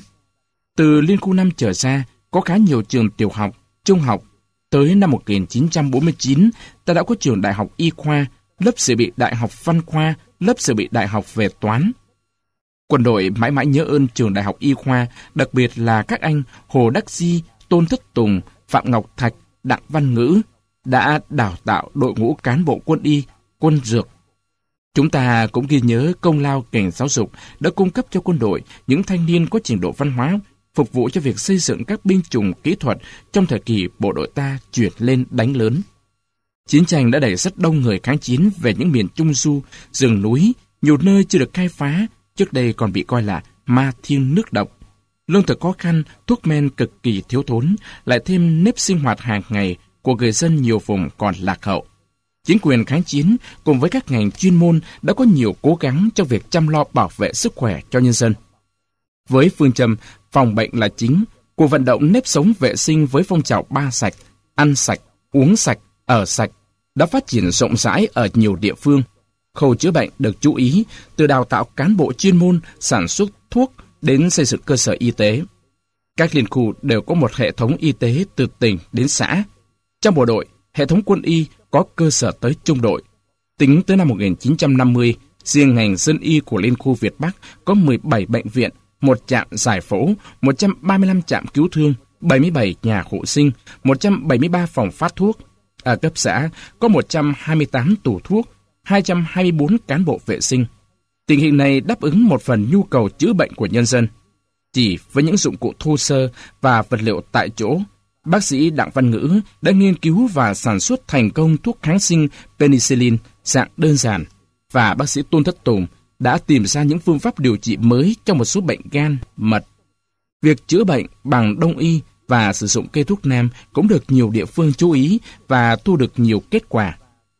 S1: Từ Liên khu năm trở ra, có khá nhiều trường tiểu học, trung học. Tới năm một nghìn chín trăm bốn mươi chín, ta đã có trường đại học y khoa, lớp dự bị đại học văn khoa, lớp dự bị đại học về toán. Quân đội mãi mãi nhớ ơn trường đại học y khoa, đặc biệt là các anh Hồ Đắc Di, Tôn Thất Tùng, Phạm Ngọc Thạch, Đặng Văn Ngữ đã đào tạo đội ngũ cán bộ quân y, quân dược. Chúng ta cũng ghi nhớ công lao ngành giáo dục đã cung cấp cho quân đội những thanh niên có trình độ văn hóa, phục vụ cho việc xây dựng các binh chủng kỹ thuật trong thời kỳ bộ đội ta chuyển lên đánh lớn. Chiến tranh đã đẩy rất đông người kháng chiến về những miền trung du, rừng núi, nhiều nơi chưa được khai phá, trước đây còn bị coi là ma thiên nước độc. Lương thực khó khăn, thuốc men cực kỳ thiếu thốn, lại thêm nếp sinh hoạt hàng ngày của người dân nhiều vùng còn lạc hậu. Chính quyền kháng chiến cùng với các ngành chuyên môn đã có nhiều cố gắng trong việc chăm lo bảo vệ sức khỏe cho nhân dân. Với phương châm phòng bệnh là chính, cuộc vận động nếp sống vệ sinh với phong trào ba sạch, ăn sạch, uống sạch, ở sạch đã phát triển rộng rãi ở nhiều địa phương. Khâu chữa bệnh được chú ý, từ đào tạo cán bộ chuyên môn, sản xuất thuốc đến xây dựng cơ sở y tế. Các liên khu đều có một hệ thống y tế từ tỉnh đến xã. Trong bộ đội, hệ thống quân y có cơ sở tới trung đội. Tính tới năm một nghìn chín trăm năm mươi, riêng ngành dân y của Liên khu Việt Bắc có mười bảy bệnh viện, một trạm giải phẫu, một trăm ba mươi lăm trạm cứu thương, bảy mươi bảy nhà hộ sinh, một trăm bảy mươi ba phòng phát thuốc. Ở cấp xã có một trăm hai mươi tám tủ thuốc, hai trăm hai mươi bốn cán bộ vệ sinh. Tình hình này đáp ứng một phần nhu cầu chữa bệnh của nhân dân. Chỉ với những dụng cụ thô sơ và vật liệu tại chỗ, bác sĩ Đặng Văn Ngữ đã nghiên cứu và sản xuất thành công thuốc kháng sinh penicillin dạng đơn giản, và bác sĩ Tôn Thất Tùng đã tìm ra những phương pháp điều trị mới cho một số bệnh gan, mật. Việc chữa bệnh bằng đông y và sử dụng cây thuốc nam cũng được nhiều địa phương chú ý và thu được nhiều kết quả.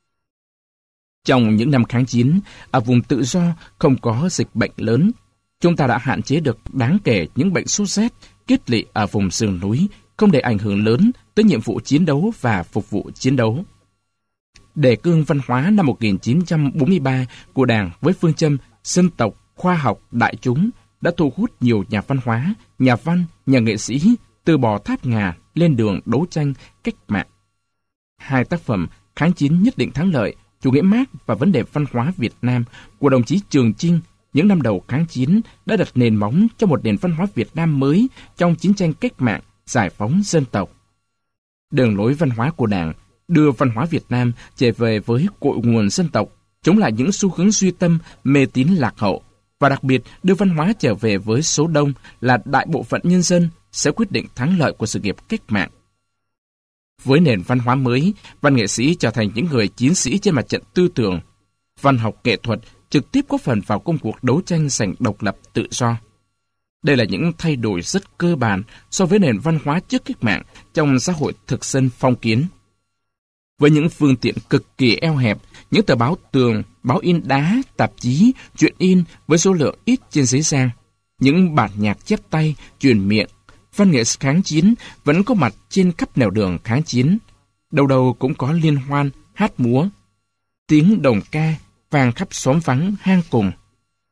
S1: Trong những năm kháng chiến, ở vùng tự do không có dịch bệnh lớn, chúng ta đã hạn chế được đáng kể những bệnh sốt rét, kết lị ở vùng rừng núi, không để ảnh hưởng lớn tới nhiệm vụ chiến đấu và phục vụ chiến đấu. Đề cương văn hóa năm một nghìn chín trăm bốn mươi ba của Đảng với phương châm dân tộc, khoa học, đại chúng đã thu hút nhiều nhà văn hóa, nhà văn, nhà nghệ sĩ từ bỏ tháp ngà lên đường đấu tranh cách mạng. Hai tác phẩm Kháng chiến nhất định thắng lợi, Chủ nghĩa Mác và Vấn đề văn hóa Việt Nam của đồng chí Trường Chinh những năm đầu kháng chiến đã đặt nền móng cho một nền văn hóa Việt Nam mới trong chiến tranh cách mạng, giải phóng dân tộc. Đường lối văn hóa của Đảng đưa văn hóa Việt Nam trở về với cội nguồn dân tộc, chống lại những xu hướng duy tâm, mê tín lạc hậu, và đặc biệt đưa văn hóa trở về với số đông là đại bộ phận nhân dân sẽ quyết định thắng lợi của sự nghiệp cách mạng. Với nền văn hóa mới, văn nghệ sĩ trở thành những người chiến sĩ trên mặt trận tư tưởng. Văn học nghệ thuật trực tiếp góp phần vào công cuộc đấu tranh giành độc lập tự do. Đây là những thay đổi rất cơ bản so với nền văn hóa trước cách mạng trong xã hội thực dân phong kiến. Với những phương tiện cực kỳ eo hẹp, những tờ báo tường, báo in đá, tạp chí, truyện in với số lượng ít trên giấy giang, những bản nhạc chép tay, truyền miệng, văn nghệ kháng chiến vẫn có mặt trên khắp nẻo đường kháng chiến. Đầu đầu cũng có liên hoan, hát múa. Tiếng đồng ca vang khắp xóm vắng hang cùng.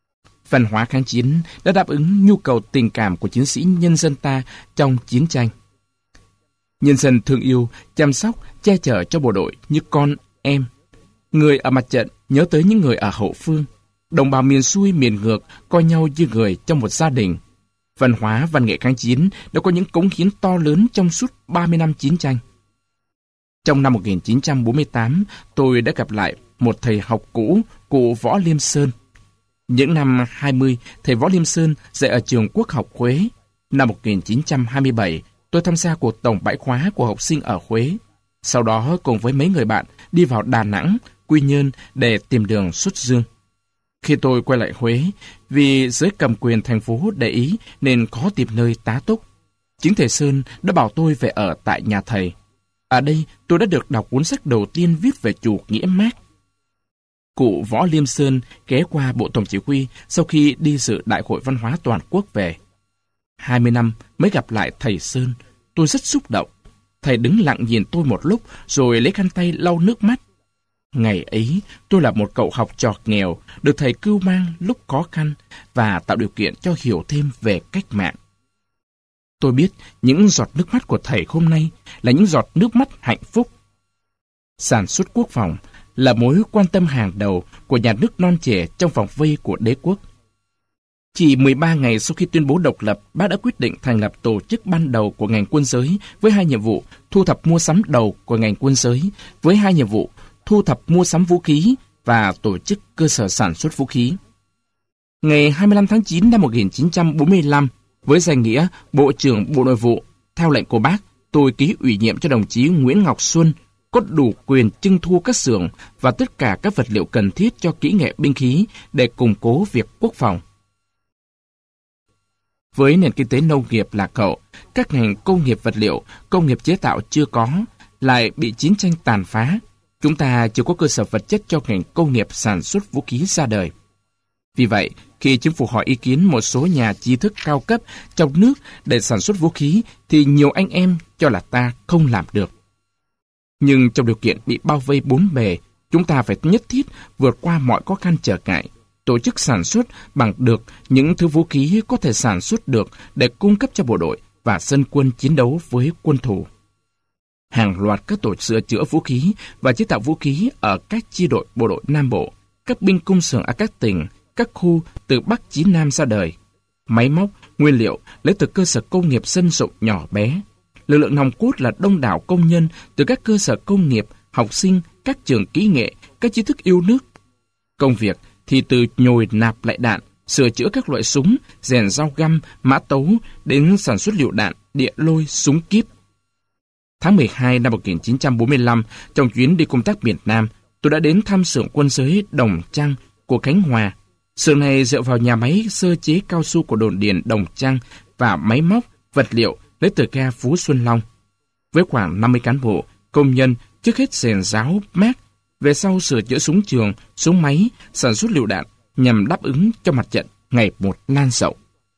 S1: Văn hóa kháng chiến đã đáp ứng nhu cầu tình cảm của chiến sĩ nhân dân ta trong chiến tranh. Nhân dân thương yêu, chăm sóc, che chở cho bộ đội như con em. Người ở mặt trận nhớ tới những người ở hậu phương. Đồng bào miền xuôi, miền ngược coi nhau như người trong một gia đình. Văn hóa, văn nghệ kháng chiến đã có những cống hiến to lớn trong suốt ba mươi năm chiến tranh. Trong năm một nghìn chín trăm bốn mươi tám, tôi đã gặp lại một thầy học cũ, cụ Võ Liêm Sơn. Những năm hai mươi, thầy Võ Liêm Sơn dạy ở trường Quốc học Huế. Năm một nghìn chín trăm hai mươi bảy, tôi tham gia cuộc tổng bãi khóa của học sinh ở Huế. Sau đó cùng với mấy người bạn đi vào Đà Nẵng, Quy Nhơn để tìm đường xuất dương. Khi tôi quay lại Huế, vì giới cầm quyền thành phố để ý nên khó tìm nơi tá túc. Chính thầy Sơn đã bảo tôi về ở tại nhà thầy. Ở đây tôi đã được đọc cuốn sách đầu tiên viết về chủ nghĩa Mác. Cụ Võ Liêm Sơn ghé qua Bộ Tổng Chỉ huy sau khi đi dự Đại hội Văn hóa Toàn quốc về. Hai mươi năm mới gặp lại thầy Sơn, tôi rất xúc động. Thầy đứng lặng nhìn tôi một lúc rồi lấy khăn tay lau nước mắt. Ngày ấy, tôi là một cậu học trò nghèo, được thầy cưu mang lúc khó khăn và tạo điều kiện cho hiểu thêm về cách mạng. Tôi biết những giọt nước mắt của thầy hôm nay là những giọt nước mắt hạnh phúc. Sản xuất quốc phòng là mối quan tâm hàng đầu của nhà nước non trẻ trong vòng vây của đế quốc. Chỉ mười ba ngày sau khi tuyên bố độc lập, Bác đã quyết định thành lập tổ chức ban đầu của ngành quân giới với hai nhiệm vụ: thu thập mua sắm đầu của ngành quân giới với hai nhiệm vụ: thu thập mua sắm vũ khí và tổ chức cơ sở sản xuất vũ khí. Ngày hai mươi lăm tháng chín năm một nghìn chín trăm bốn mươi lăm, với danh nghĩa Bộ trưởng Bộ Nội vụ, theo lệnh của Bác, tôi ký ủy nhiệm cho đồng chí Nguyễn Ngọc Xuân có đủ quyền trưng thu các xưởng và tất cả các vật liệu cần thiết cho kỹ nghệ binh khí để củng cố việc quốc phòng. Với nền kinh tế nông nghiệp lạc hậu, các ngành công nghiệp vật liệu, công nghiệp chế tạo chưa có, lại bị chiến tranh tàn phá, chúng ta chưa có cơ sở vật chất cho ngành công nghiệp sản xuất vũ khí ra đời. Vì vậy, khi chính phủ hỏi ý kiến một số nhà trí thức cao cấp trong nước để sản xuất vũ khí, thì nhiều anh em cho là ta không làm được. Nhưng trong điều kiện bị bao vây bốn bề, chúng ta phải nhất thiết vượt qua mọi khó khăn trở ngại, tổ chức sản xuất bằng được những thứ vũ khí có thể sản xuất được để cung cấp cho bộ đội và dân quân chiến đấu với quân thù. Hàng loạt các tổ sửa chữa vũ khí và chế tạo vũ khí ở các chi đội bộ đội Nam Bộ, các binh công xưởng ở các tỉnh, các khu từ Bắc chí Nam ra đời. Máy móc, nguyên liệu lấy từ cơ sở công nghiệp dân dụng nhỏ bé. Lực lượng nòng cốt là đông đảo công nhân từ các cơ sở công nghiệp, học sinh, các trường kỹ nghệ, các trí thức yêu nước. Công việc thì từ nhồi nạp lại đạn, sửa chữa các loại súng, rèn dao găm, mã tấu đến sản xuất lựu đạn, địa lôi, súng kíp. Tháng mười hai năm một nghìn chín trăm bốn mươi lăm, trong chuyến đi công tác miền Nam, tôi đã đến thăm xưởng quân giới Đồng Trăng của Khánh Hòa. Xưởng này dựa vào nhà máy sơ chế cao su của đồn điền Đồng Trăng và máy móc, vật liệu lấy từ ga Phú Xuân Long. Với khoảng năm mươi cán bộ, công nhân trước hết rèn giáo mác, về sau sửa chữa súng trường, súng máy, sản xuất lựu đạn nhằm đáp ứng cho mặt trận ngày một lan rộng.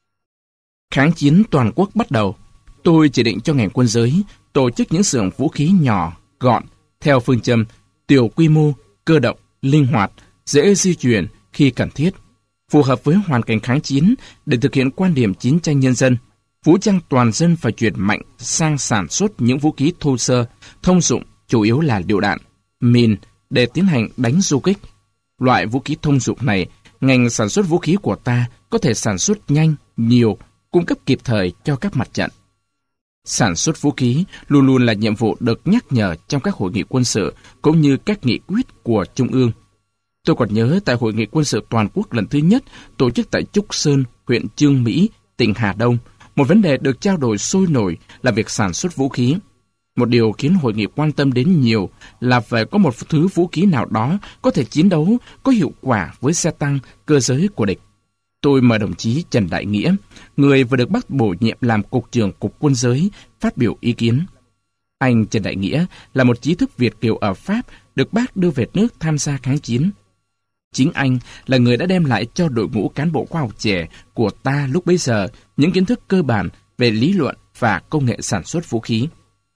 S1: Kháng chiến toàn quốc bắt đầu. Tôi chỉ định cho ngành quân giới tổ chức những xưởng vũ khí nhỏ, gọn, theo phương châm tiểu quy mô, cơ động, linh hoạt, dễ di chuyển khi cần thiết, phù hợp với hoàn cảnh kháng chiến để thực hiện quan điểm chiến tranh nhân dân. Vũ trang toàn dân phải chuyển mạnh sang sản xuất những vũ khí thô sơ, thông dụng, chủ yếu là lựu đạn, mìn để tiến hành đánh du kích. Loại vũ khí thông dụng này, ngành sản xuất vũ khí của ta có thể sản xuất nhanh, nhiều, cung cấp kịp thời cho các mặt trận. Sản xuất vũ khí luôn luôn là nhiệm vụ được nhắc nhở trong các hội nghị quân sự cũng như các nghị quyết của Trung ương. Tôi còn nhớ tại hội nghị quân sự toàn quốc lần thứ nhất tổ chức tại Trúc Sơn, huyện Chương Mỹ, tỉnh Hà Đông, một vấn đề được trao đổi sôi nổi là việc sản xuất vũ khí. Một điều khiến hội nghị quan tâm đến nhiều là phải có một thứ vũ khí nào đó có thể chiến đấu, có hiệu quả với xe tăng, cơ giới của địch. Tôi mời đồng chí Trần Đại Nghĩa, người vừa được Bác bổ nhiệm làm Cục trưởng Cục Quân giới, phát biểu ý kiến. Anh Trần Đại Nghĩa là một trí thức Việt kiều ở Pháp, được Bác đưa về nước tham gia kháng chiến. Chính anh là người đã đem lại cho đội ngũ cán bộ khoa học trẻ của ta lúc bấy giờ những kiến thức cơ bản về lý luận và công nghệ sản xuất vũ khí.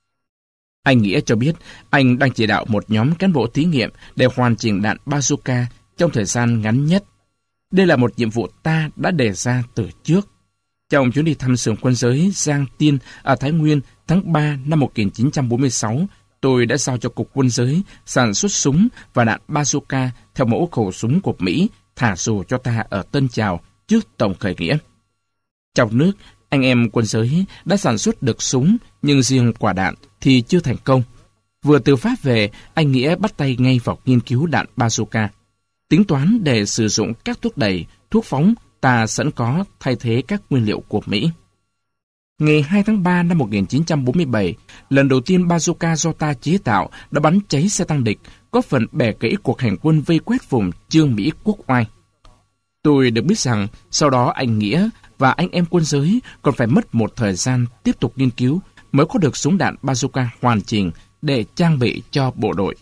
S1: Anh Nghĩa cho biết anh đang chỉ đạo một nhóm cán bộ thí nghiệm để hoàn chỉnh đạn bazooka trong thời gian ngắn nhất. Đây là một nhiệm vụ ta đã đề ra từ trước. Trong chuyến đi thăm xưởng quân giới Giang Tiên ở Thái Nguyên tháng ba năm một nghìn chín trăm bốn mươi sáu, tôi đã giao cho Cục Quân giới sản xuất súng và đạn bazooka theo mẫu khẩu súng của Mỹ thả dù cho ta ở Tân Trào trước tổng khởi nghĩa. Trong nước, anh em quân giới đã sản xuất được súng, nhưng riêng quả đạn thì chưa thành công. Vừa từ Pháp về, anh Nghĩa bắt tay ngay vào nghiên cứu đạn bazooka. Tính toán để sử dụng các thuốc đẩy, thuốc phóng ta sẵn có thay thế các nguyên liệu của Mỹ. Ngày hai tháng ba năm một nghìn chín trăm bốn mươi bảy, lần đầu tiên bazooka do ta chế tạo đã bắn cháy xe tăng địch, góp phần bẻ gãy cuộc hành quân vây quét vùng Trương Mỹ Quốc Oai. Tôi được biết rằng sau đó anh Nghĩa và anh em quân giới còn phải mất một thời gian tiếp tục nghiên cứu mới có được súng đạn bazooka hoàn chỉnh để trang bị cho bộ đội.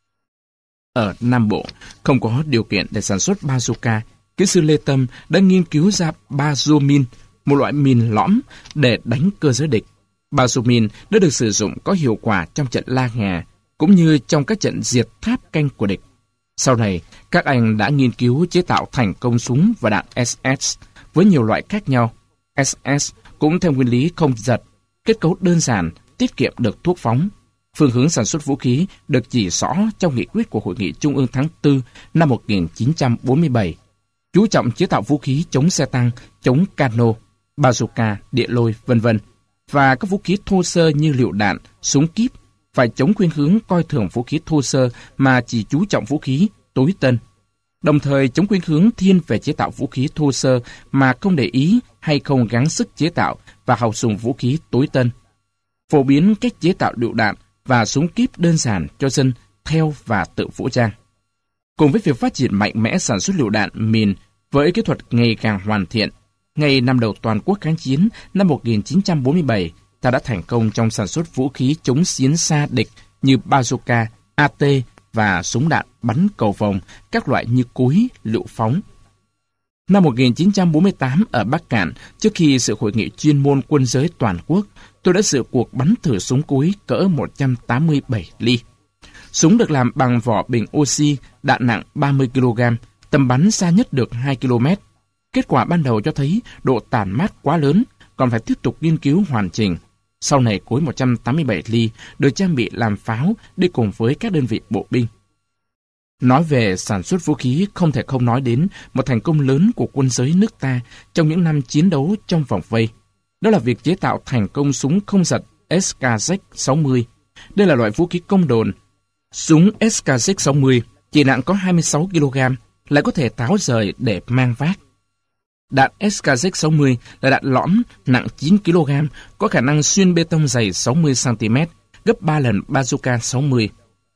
S1: Ở Nam Bộ, không có điều kiện để sản xuất bazooka, kỹ sư Lê Tâm đã nghiên cứu ra bazomin, một loại mìn lõm để đánh cơ giới địch. Bazomin đã được sử dụng có hiệu quả trong trận La Ngà, cũng như trong các trận diệt tháp canh của địch. Sau này, các anh đã nghiên cứu chế tạo thành công súng và đạn ét ét với nhiều loại khác nhau. ét ét cũng theo nguyên lý không giật, kết cấu đơn giản, tiết kiệm được thuốc phóng. Phương hướng sản xuất vũ khí được chỉ rõ trong nghị quyết của Hội nghị Trung ương tháng tư năm một nghìn chín trăm bốn mươi bảy. Chú trọng chế tạo vũ khí chống xe tăng, chống cano, bazooka, địa lôi, vân vân và các vũ khí thô sơ như lựu đạn, súng kíp, phải chống khuynh hướng coi thường vũ khí thô sơ mà chỉ chú trọng vũ khí tối tân. Đồng thời chống khuynh hướng thiên về chế tạo vũ khí thô sơ mà không để ý hay không gắng sức chế tạo và hào dùng vũ khí tối tân. Phổ biến cách chế tạo lựu đạn và súng kíp đơn giản cho dân theo và tự vũ trang. Cùng với việc phát triển mạnh mẽ sản xuất lựu đạn mìn với kỹ thuật ngày càng hoàn thiện, ngày năm đầu toàn quốc kháng chiến năm một nghìn chín trăm bốn mươi bảy, ta đã thành công trong sản xuất vũ khí chống xiến xa địch như bazooka, a tê và súng đạn bắn cầu vòng, các loại như cối, lựu phóng. Năm một nghìn chín trăm bốn mươi tám ở Bắc Cạn, trước khi sự hội nghị chuyên môn quân giới toàn quốc, tôi đã dự cuộc bắn thử súng cối cỡ một trăm tám mươi bảy ly. Súng được làm bằng vỏ bình oxy, đạn nặng ba mươi ki lô gam, tầm bắn xa nhất được hai ki lô mét. Kết quả ban đầu cho thấy độ tản mát quá lớn, còn phải tiếp tục nghiên cứu hoàn chỉnh. Sau này cối một trăm tám mươi bảy ly được trang bị làm pháo đi cùng với các đơn vị bộ binh. Nói về sản xuất vũ khí, không thể không nói đến một thành công lớn của quân giới nước ta trong những năm chiến đấu trong vòng vây. Đó là việc chế tạo thành công súng không giật ét ca zét sáu mươi. Đây là loại vũ khí công đồn. Súng ét ca zét sáu mươi chỉ nặng có hai mươi sáu ki lô gam, lại có thể tháo rời để mang vác. Đạn ét ca zét sáu mươi là đạn lõm nặng chín ki lô gam, có khả năng xuyên bê tông dày sáu mươi xăng ti mét, gấp ba lần bazooka sáu mươi.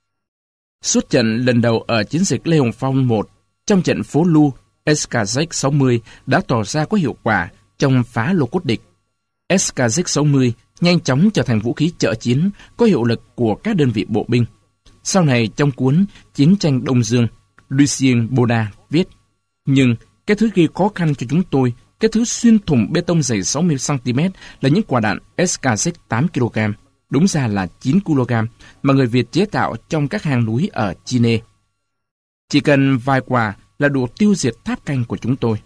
S1: Suốt trận lần đầu ở chiến dịch Lê Hồng Phong một, trong trận Phố Lu, ét ca zét sáu mươi đã tỏ ra có hiệu quả trong phá lô cốt địch. ét ca zét sáu mươi nhanh chóng trở thành vũ khí trợ chiến có hiệu lực của các đơn vị bộ binh. Sau này trong cuốn Chiến tranh Đông Dương, Lucien Boda viết, nhưng cái thứ gây khó khăn cho chúng tôi, cái thứ xuyên thủng bê tông dày sáu mươi xăng ti mét là những quả đạn ét ca zét tám ki lô gam, đúng ra là chín ki lô gam, mà người Việt chế tạo trong các hang núi ở Chile. Chỉ cần vài quả là đủ tiêu diệt tháp canh của chúng tôi.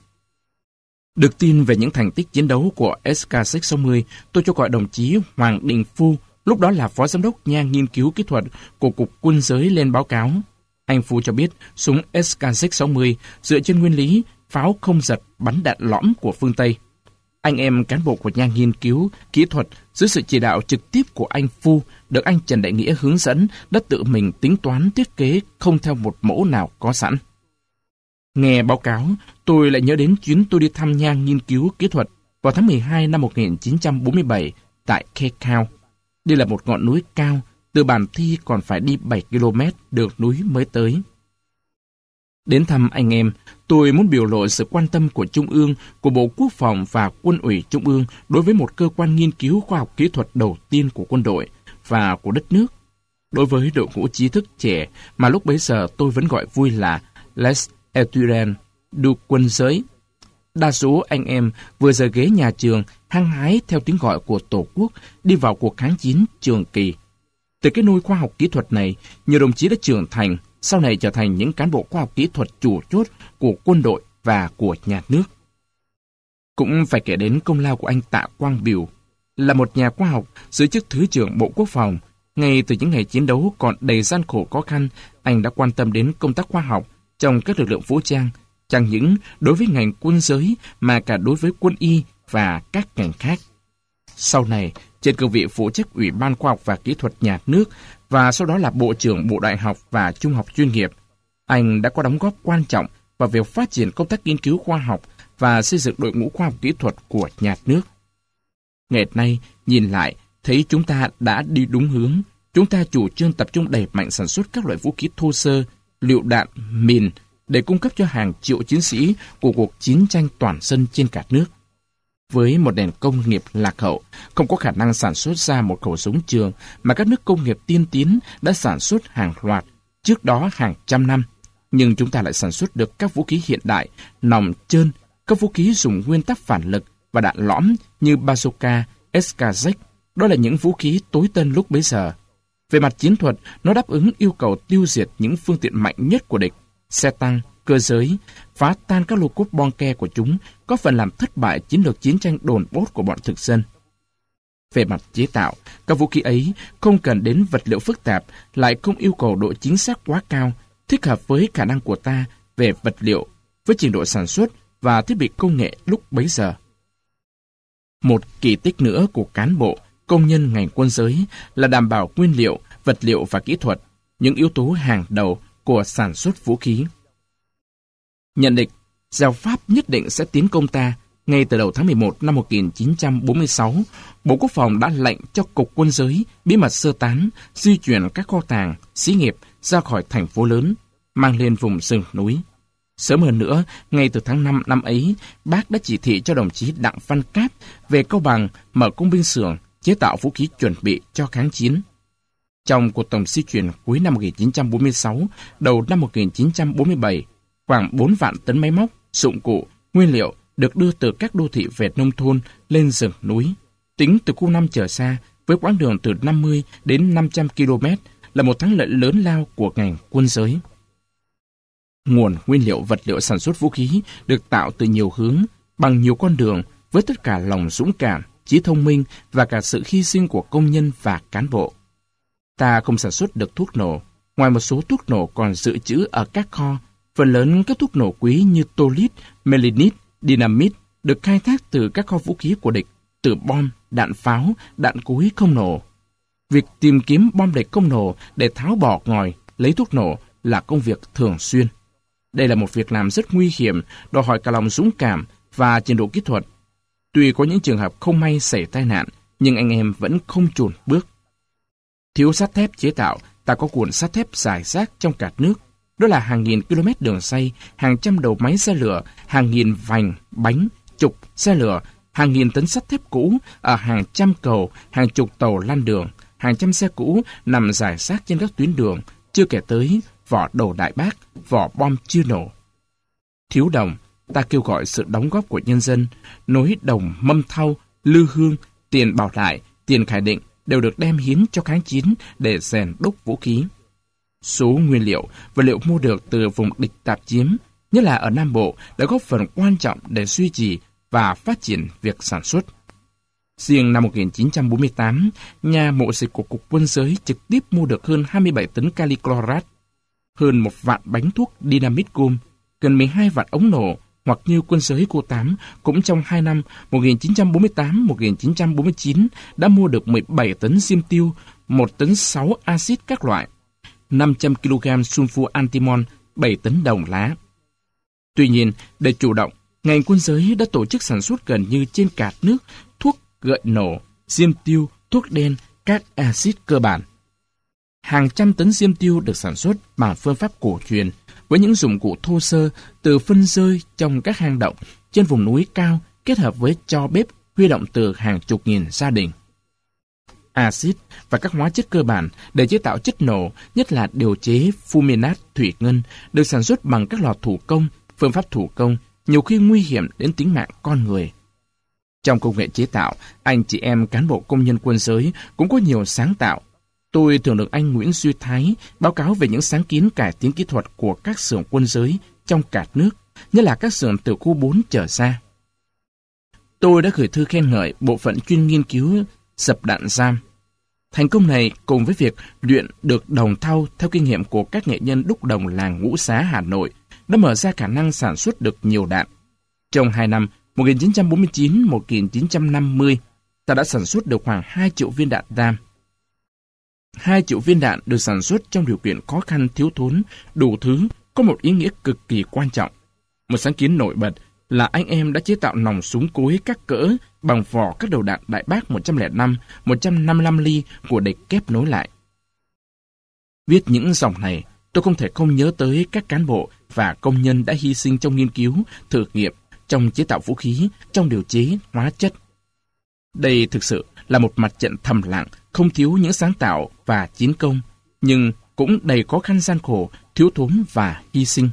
S1: Được tin về những thành tích chiến đấu của ét ca zét sáu mươi, tôi cho gọi đồng chí Hoàng Đình Phu, lúc đó là Phó Giám đốc nha nghiên cứu kỹ thuật của Cục Quân giới lên báo cáo. Anh Phu cho biết súng ét ca zét sáu mươi dựa trên nguyên lý pháo không giật bắn đạn lõm của phương Tây. Anh em cán bộ của nha nghiên cứu kỹ thuật dưới sự chỉ đạo trực tiếp của anh Phu được anh Trần Đại Nghĩa hướng dẫn đã tự mình tính toán thiết kế không theo một mẫu nào có sẵn. Nghe báo cáo, tôi lại nhớ đến chuyến tôi đi thăm nha nghiên cứu kỹ thuật vào tháng mười hai năm một nghìn chín trăm bốn mươi bảy tại Khe Khao. Đây là một ngọn núi cao, từ Bản Thi còn phải đi bảy ki lô mét được núi mới tới. Đến thăm anh em, tôi muốn biểu lộ sự quan tâm của Trung ương, của Bộ Quốc phòng và Quân ủy Trung ương đối với một cơ quan nghiên cứu khoa học kỹ thuật đầu tiên của quân đội và của đất nước. Đối với đội ngũ trí thức trẻ mà lúc bấy giờ tôi vẫn gọi vui là Les Étudiants du quân giới. Đa số anh em vừa rời ghế nhà trường, hăng hái theo tiếng gọi của Tổ quốc, đi vào cuộc kháng chiến trường kỳ. Từ cái nôi khoa học kỹ thuật này, nhiều đồng chí đã trưởng thành, sau này trở thành những cán bộ khoa học kỹ thuật chủ chốt của quân đội và của nhà nước. Cũng phải kể đến công lao của anh Tạ Quang Biểu, là một nhà khoa học giữ chức Thứ trưởng Bộ Quốc phòng. Ngay từ những ngày chiến đấu còn đầy gian khổ khó khăn, anh đã quan tâm đến công tác khoa học trong các lực lượng vũ trang, chẳng những đối với ngành quân giới mà cả đối với quân y và các ngành khác. Sau này, trên cương vị phụ trách Ủy ban Khoa học và Kỹ thuật Nhà nước và sau đó là Bộ trưởng Bộ Đại học và Trung học chuyên nghiệp, anh đã có đóng góp quan trọng vào việc phát triển công tác nghiên cứu khoa học và xây dựng đội ngũ khoa học kỹ thuật của nhà nước. Ngày nay, nhìn lại, thấy chúng ta đã đi đúng hướng. Chúng ta chủ trương tập trung đẩy mạnh sản xuất các loại vũ khí thô sơ, lựu đạn, mìn để cung cấp cho hàng triệu chiến sĩ của cuộc chiến tranh toàn dân trên cả nước. Với một nền công nghiệp lạc hậu, không có khả năng sản xuất ra một khẩu súng trường mà các nước công nghiệp tiên tiến đã sản xuất hàng loạt trước đó hàng trăm năm. Nhưng chúng ta lại sản xuất được các vũ khí hiện đại, nòng trơn, các vũ khí dùng nguyên tắc phản lực và đạn lõm như bazooka, ét ca zét. Đó là những vũ khí tối tân lúc bấy giờ. Về mặt chiến thuật, nó đáp ứng yêu cầu tiêu diệt những phương tiện mạnh nhất của địch, xe tăng, cơ giới, phá tan các lô cốt bon ke của chúng, có phần làm thất bại chiến lược chiến tranh đồn bốt của bọn thực dân. Về mặt chế tạo, các vũ khí ấy không cần đến vật liệu phức tạp, lại không yêu cầu độ chính xác quá cao, thích hợp với khả năng của ta về vật liệu, với trình độ sản xuất và thiết bị công nghệ lúc bấy giờ. Một kỳ tích nữa của cán bộ, công nhân ngành quân giới là đảm bảo nguyên liệu, vật liệu và kỹ thuật, những yếu tố hàng đầu của sản xuất vũ khí. Nhận định, giặc Pháp nhất định sẽ tiến công ta. Ngay từ đầu tháng mười một năm một nghìn chín trăm bốn mươi sáu, Bộ Quốc phòng đã lệnh cho Cục Quân giới bí mật sơ tán, di chuyển các kho tàng, xí nghiệp ra khỏi thành phố lớn, mang lên vùng rừng núi. Sớm hơn nữa, ngay từ tháng năm năm ấy, Bác đã chỉ thị cho đồng chí Đặng Văn Cáp về Cao Bằng mở công binh xưởng chế tạo vũ khí chuẩn bị cho kháng chiến. Trong cuộc tổng di chuyển cuối năm một nghìn chín trăm bốn mươi sáu, đầu năm một nghìn chín trăm bốn mươi bảy, khoảng bốn vạn tấn máy móc, dụng cụ, nguyên liệu được đưa từ các đô thị về nông thôn lên rừng núi. Tính từ khu năm trở xa, với quãng đường từ năm mươi đến năm trăm ki lô mét, là một thắng lợi lớn lao của ngành quân giới. Nguồn nguyên liệu vật liệu sản xuất vũ khí được tạo từ nhiều hướng, bằng nhiều con đường, với tất cả lòng dũng cảm, trí thông minh và cả sự hy sinh của công nhân và cán bộ. Ta không sản xuất được thuốc nổ, ngoài một số thuốc nổ còn dự trữ ở các kho. Phần lớn các thuốc nổ quý như tolit, melinit, dynamite được khai thác từ các kho vũ khí của địch, từ bom, đạn pháo, đạn cối không nổ. Việc tìm kiếm bom địch không nổ để tháo bỏ ngòi, lấy thuốc nổ là công việc thường xuyên. Đây là một việc làm rất nguy hiểm, đòi hỏi cả lòng dũng cảm và trình độ kỹ thuật. Tuy có những trường hợp không may xảy tai nạn, nhưng anh em vẫn không chùn bước. Thiếu sắt thép chế tạo, ta có nguồn sắt thép rải rác trong cả nước. Đó là hàng nghìn km đường ray, hàng trăm đầu máy xe lửa, hàng nghìn vành, bánh, trục, xe lửa, hàng nghìn tấn sắt thép cũ ở hàng trăm cầu, hàng chục tàu lăn đường, hàng trăm xe cũ nằm rải rác trên các tuyến đường, chưa kể tới vỏ đầu đại bác, vỏ bom chưa nổ. Thiếu đồng, ta kêu gọi sự đóng góp của nhân dân, nối đồng mâm thau, lư hương, tiền bảo đại, tiền khải định đều được đem hiến cho kháng chiến để rèn đúc vũ khí. Số nguyên liệu, vật liệu mua được từ vùng địch tạp chiếm, nhất là ở Nam Bộ, đã góp phần quan trọng để duy trì và phát triển việc sản xuất. Riêng năm một nghìn chín trăm bốn mươi tám, nhà mộ dịch của Cục Quân giới trực tiếp mua được hơn hai mươi bảy tấn kali chlorat, hơn một vạn bánh thuốc dynamite gum, gần mười hai vạn ống nổ, hoặc như Quân giới cô tám cũng trong hai năm một nghìn chín trăm bốn mươi tám đến một nghìn chín trăm bốn mươi chín đã mua được mười bảy tấn diêm tiêu, một tấn sáu axit các loại, năm trăm ki lô gam sulfur antimon, bảy tấn đồng lá. Tuy nhiên, để chủ động, ngành quân giới đã tổ chức sản xuất gần như trên cả nước thuốc gợi nổ, diêm tiêu, thuốc đen, các axit cơ bản. Hàng trăm tấn diêm tiêu được sản xuất bằng phương pháp cổ truyền với những dụng cụ thô sơ từ phân rơi trong các hang động trên vùng núi cao kết hợp với tro bếp huy động từ hàng chục nghìn gia đình. Axit và các hóa chất cơ bản để chế tạo chất nổ, nhất là điều chế fulminat thủy ngân, được sản xuất bằng các lò thủ công, phương pháp thủ công, nhiều khi nguy hiểm đến tính mạng con người. Trong công nghệ chế tạo, anh chị em cán bộ công nhân quân giới cũng có nhiều sáng tạo. Tôi thường được anh Nguyễn Duy Thái báo cáo về những sáng kiến cải tiến kỹ thuật của các xưởng quân giới trong cả nước nhất là các xưởng từ khu bốn trở ra. Tôi đã gửi thư khen ngợi bộ phận chuyên nghiên cứu dập đạn giam. Thành công này cùng với việc luyện được đồng thau theo kinh nghiệm của các nghệ nhân đúc đồng làng Ngũ Xá Hà Nội đã mở ra khả năng sản xuất được nhiều đạn. Trong hai năm một nghìn chín trăm bốn mươi chín đến một nghìn chín trăm năm mươi, ta đã sản xuất được khoảng hai triệu viên đạn ram. hai triệu viên đạn được sản xuất trong điều kiện khó khăn thiếu thốn, đủ thứ, có một ý nghĩa cực kỳ quan trọng. Một sáng kiến nổi bật là anh em đã chế tạo nòng súng cối các cỡ bằng vỏ các đầu đạn Đại Bác một trăm lẻ năm, một trăm năm mươi lăm ly của địch kép nối lại. Viết những dòng này, tôi không thể không nhớ tới các cán bộ và công nhân đã hy sinh trong nghiên cứu, thử nghiệm, trong chế tạo vũ khí, trong điều chế hóa chất. Đây thực sự là một mặt trận thầm lặng, không thiếu những sáng tạo và chiến công, nhưng cũng đầy khó khăn gian khổ, thiếu thốn và hy sinh.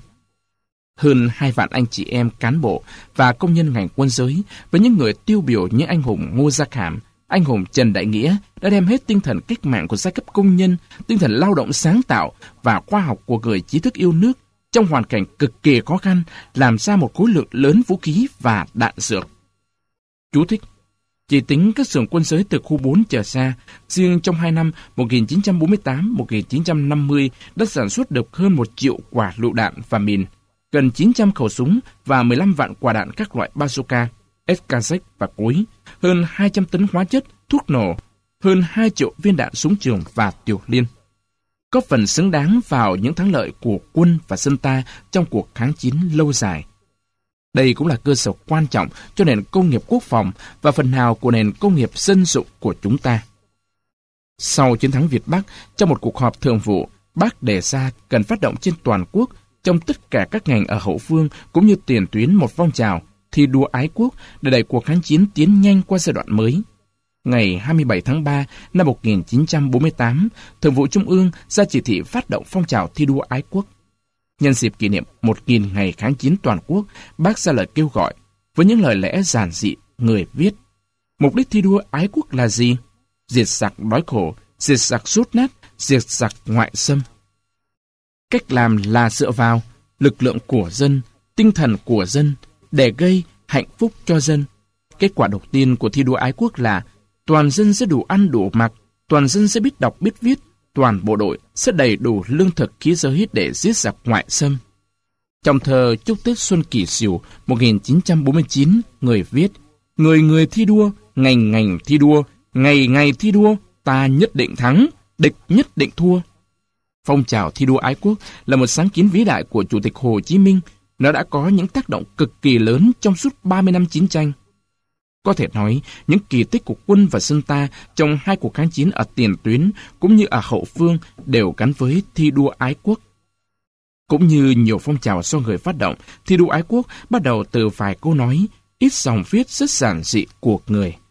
S1: Hơn hai vạn anh chị em cán bộ và công nhân ngành quân giới với những người tiêu biểu như anh hùng Ngô Gia Khảm, anh hùng Trần Đại Nghĩa đã đem hết tinh thần cách mạng của giai cấp công nhân, tinh thần lao động sáng tạo và khoa học của người trí thức yêu nước trong hoàn cảnh cực kỳ khó khăn làm ra một khối lượng lớn vũ khí và đạn dược. Chú thích: chỉ tính các xưởng quân giới từ khu bốn trở ra, riêng trong hai năm một nghìn chín trăm bốn mươi tám đến một nghìn chín trăm năm mươi đã sản xuất được hơn một triệu quả lựu đạn và mìn, gần chín trăm khẩu súng và mười lăm vạn quả đạn các loại bazooka, ét ca zét và cối, hơn hai trăm tấn hóa chất, thuốc nổ, hơn hai triệu viên đạn súng trường và tiểu liên. Có phần xứng đáng vào những thắng lợi của quân và dân ta trong cuộc kháng chiến lâu dài. Đây cũng là cơ sở quan trọng cho nền công nghiệp quốc phòng và phần nào của nền công nghiệp dân dụng của chúng ta. Sau chiến thắng Việt Bắc, trong một cuộc họp thường vụ, Bác đề ra cần phát động trên toàn quốc, trong tất cả các ngành ở hậu phương cũng như tiền tuyến một phong trào thi đua ái quốc để đẩy cuộc kháng chiến tiến nhanh qua giai đoạn mới. Ngày hai mươi bảy tháng ba năm một nghìn chín trăm bốn mươi tám, Thường vụ Trung ương ra chỉ thị phát động phong trào thi đua ái quốc. Nhân dịp kỷ niệm một nghìn ngày kháng chiến toàn quốc, Bác ra lời kêu gọi với những lời lẽ giản dị, người viết: mục đích thi đua ái quốc là gì? Diệt giặc đói khổ, diệt giặc rốt nát, diệt giặc ngoại xâm. Cách làm là dựa vào lực lượng của dân, tinh thần của dân để gây hạnh phúc cho dân. Kết quả đầu tiên của thi đua ái quốc là toàn dân sẽ đủ ăn đủ mặc, toàn dân sẽ biết đọc biết viết, toàn bộ đội sẽ đầy đủ lương thực khí giới để giết giặc ngoại xâm. Trong thơ Chúc Tết Xuân Kỷ Sửu một nghìn chín trăm bốn mươi chín, người viết: người người thi đua, ngành ngành thi đua, ngày ngày thi đua, ta nhất định thắng, địch nhất định thua. Phong trào thi đua ái quốc là một sáng kiến vĩ đại của Chủ tịch Hồ Chí Minh. Nó đã có những tác động cực kỳ lớn trong suốt ba mươi năm chiến tranh. Có thể nói, những kỳ tích của quân và dân ta trong hai cuộc kháng chiến ở tiền tuyến cũng như ở hậu phương đều gắn với thi đua ái quốc. Cũng như nhiều phong trào do người phát động, thi đua ái quốc bắt đầu từ vài câu nói, ít dòng viết rất giản dị của người.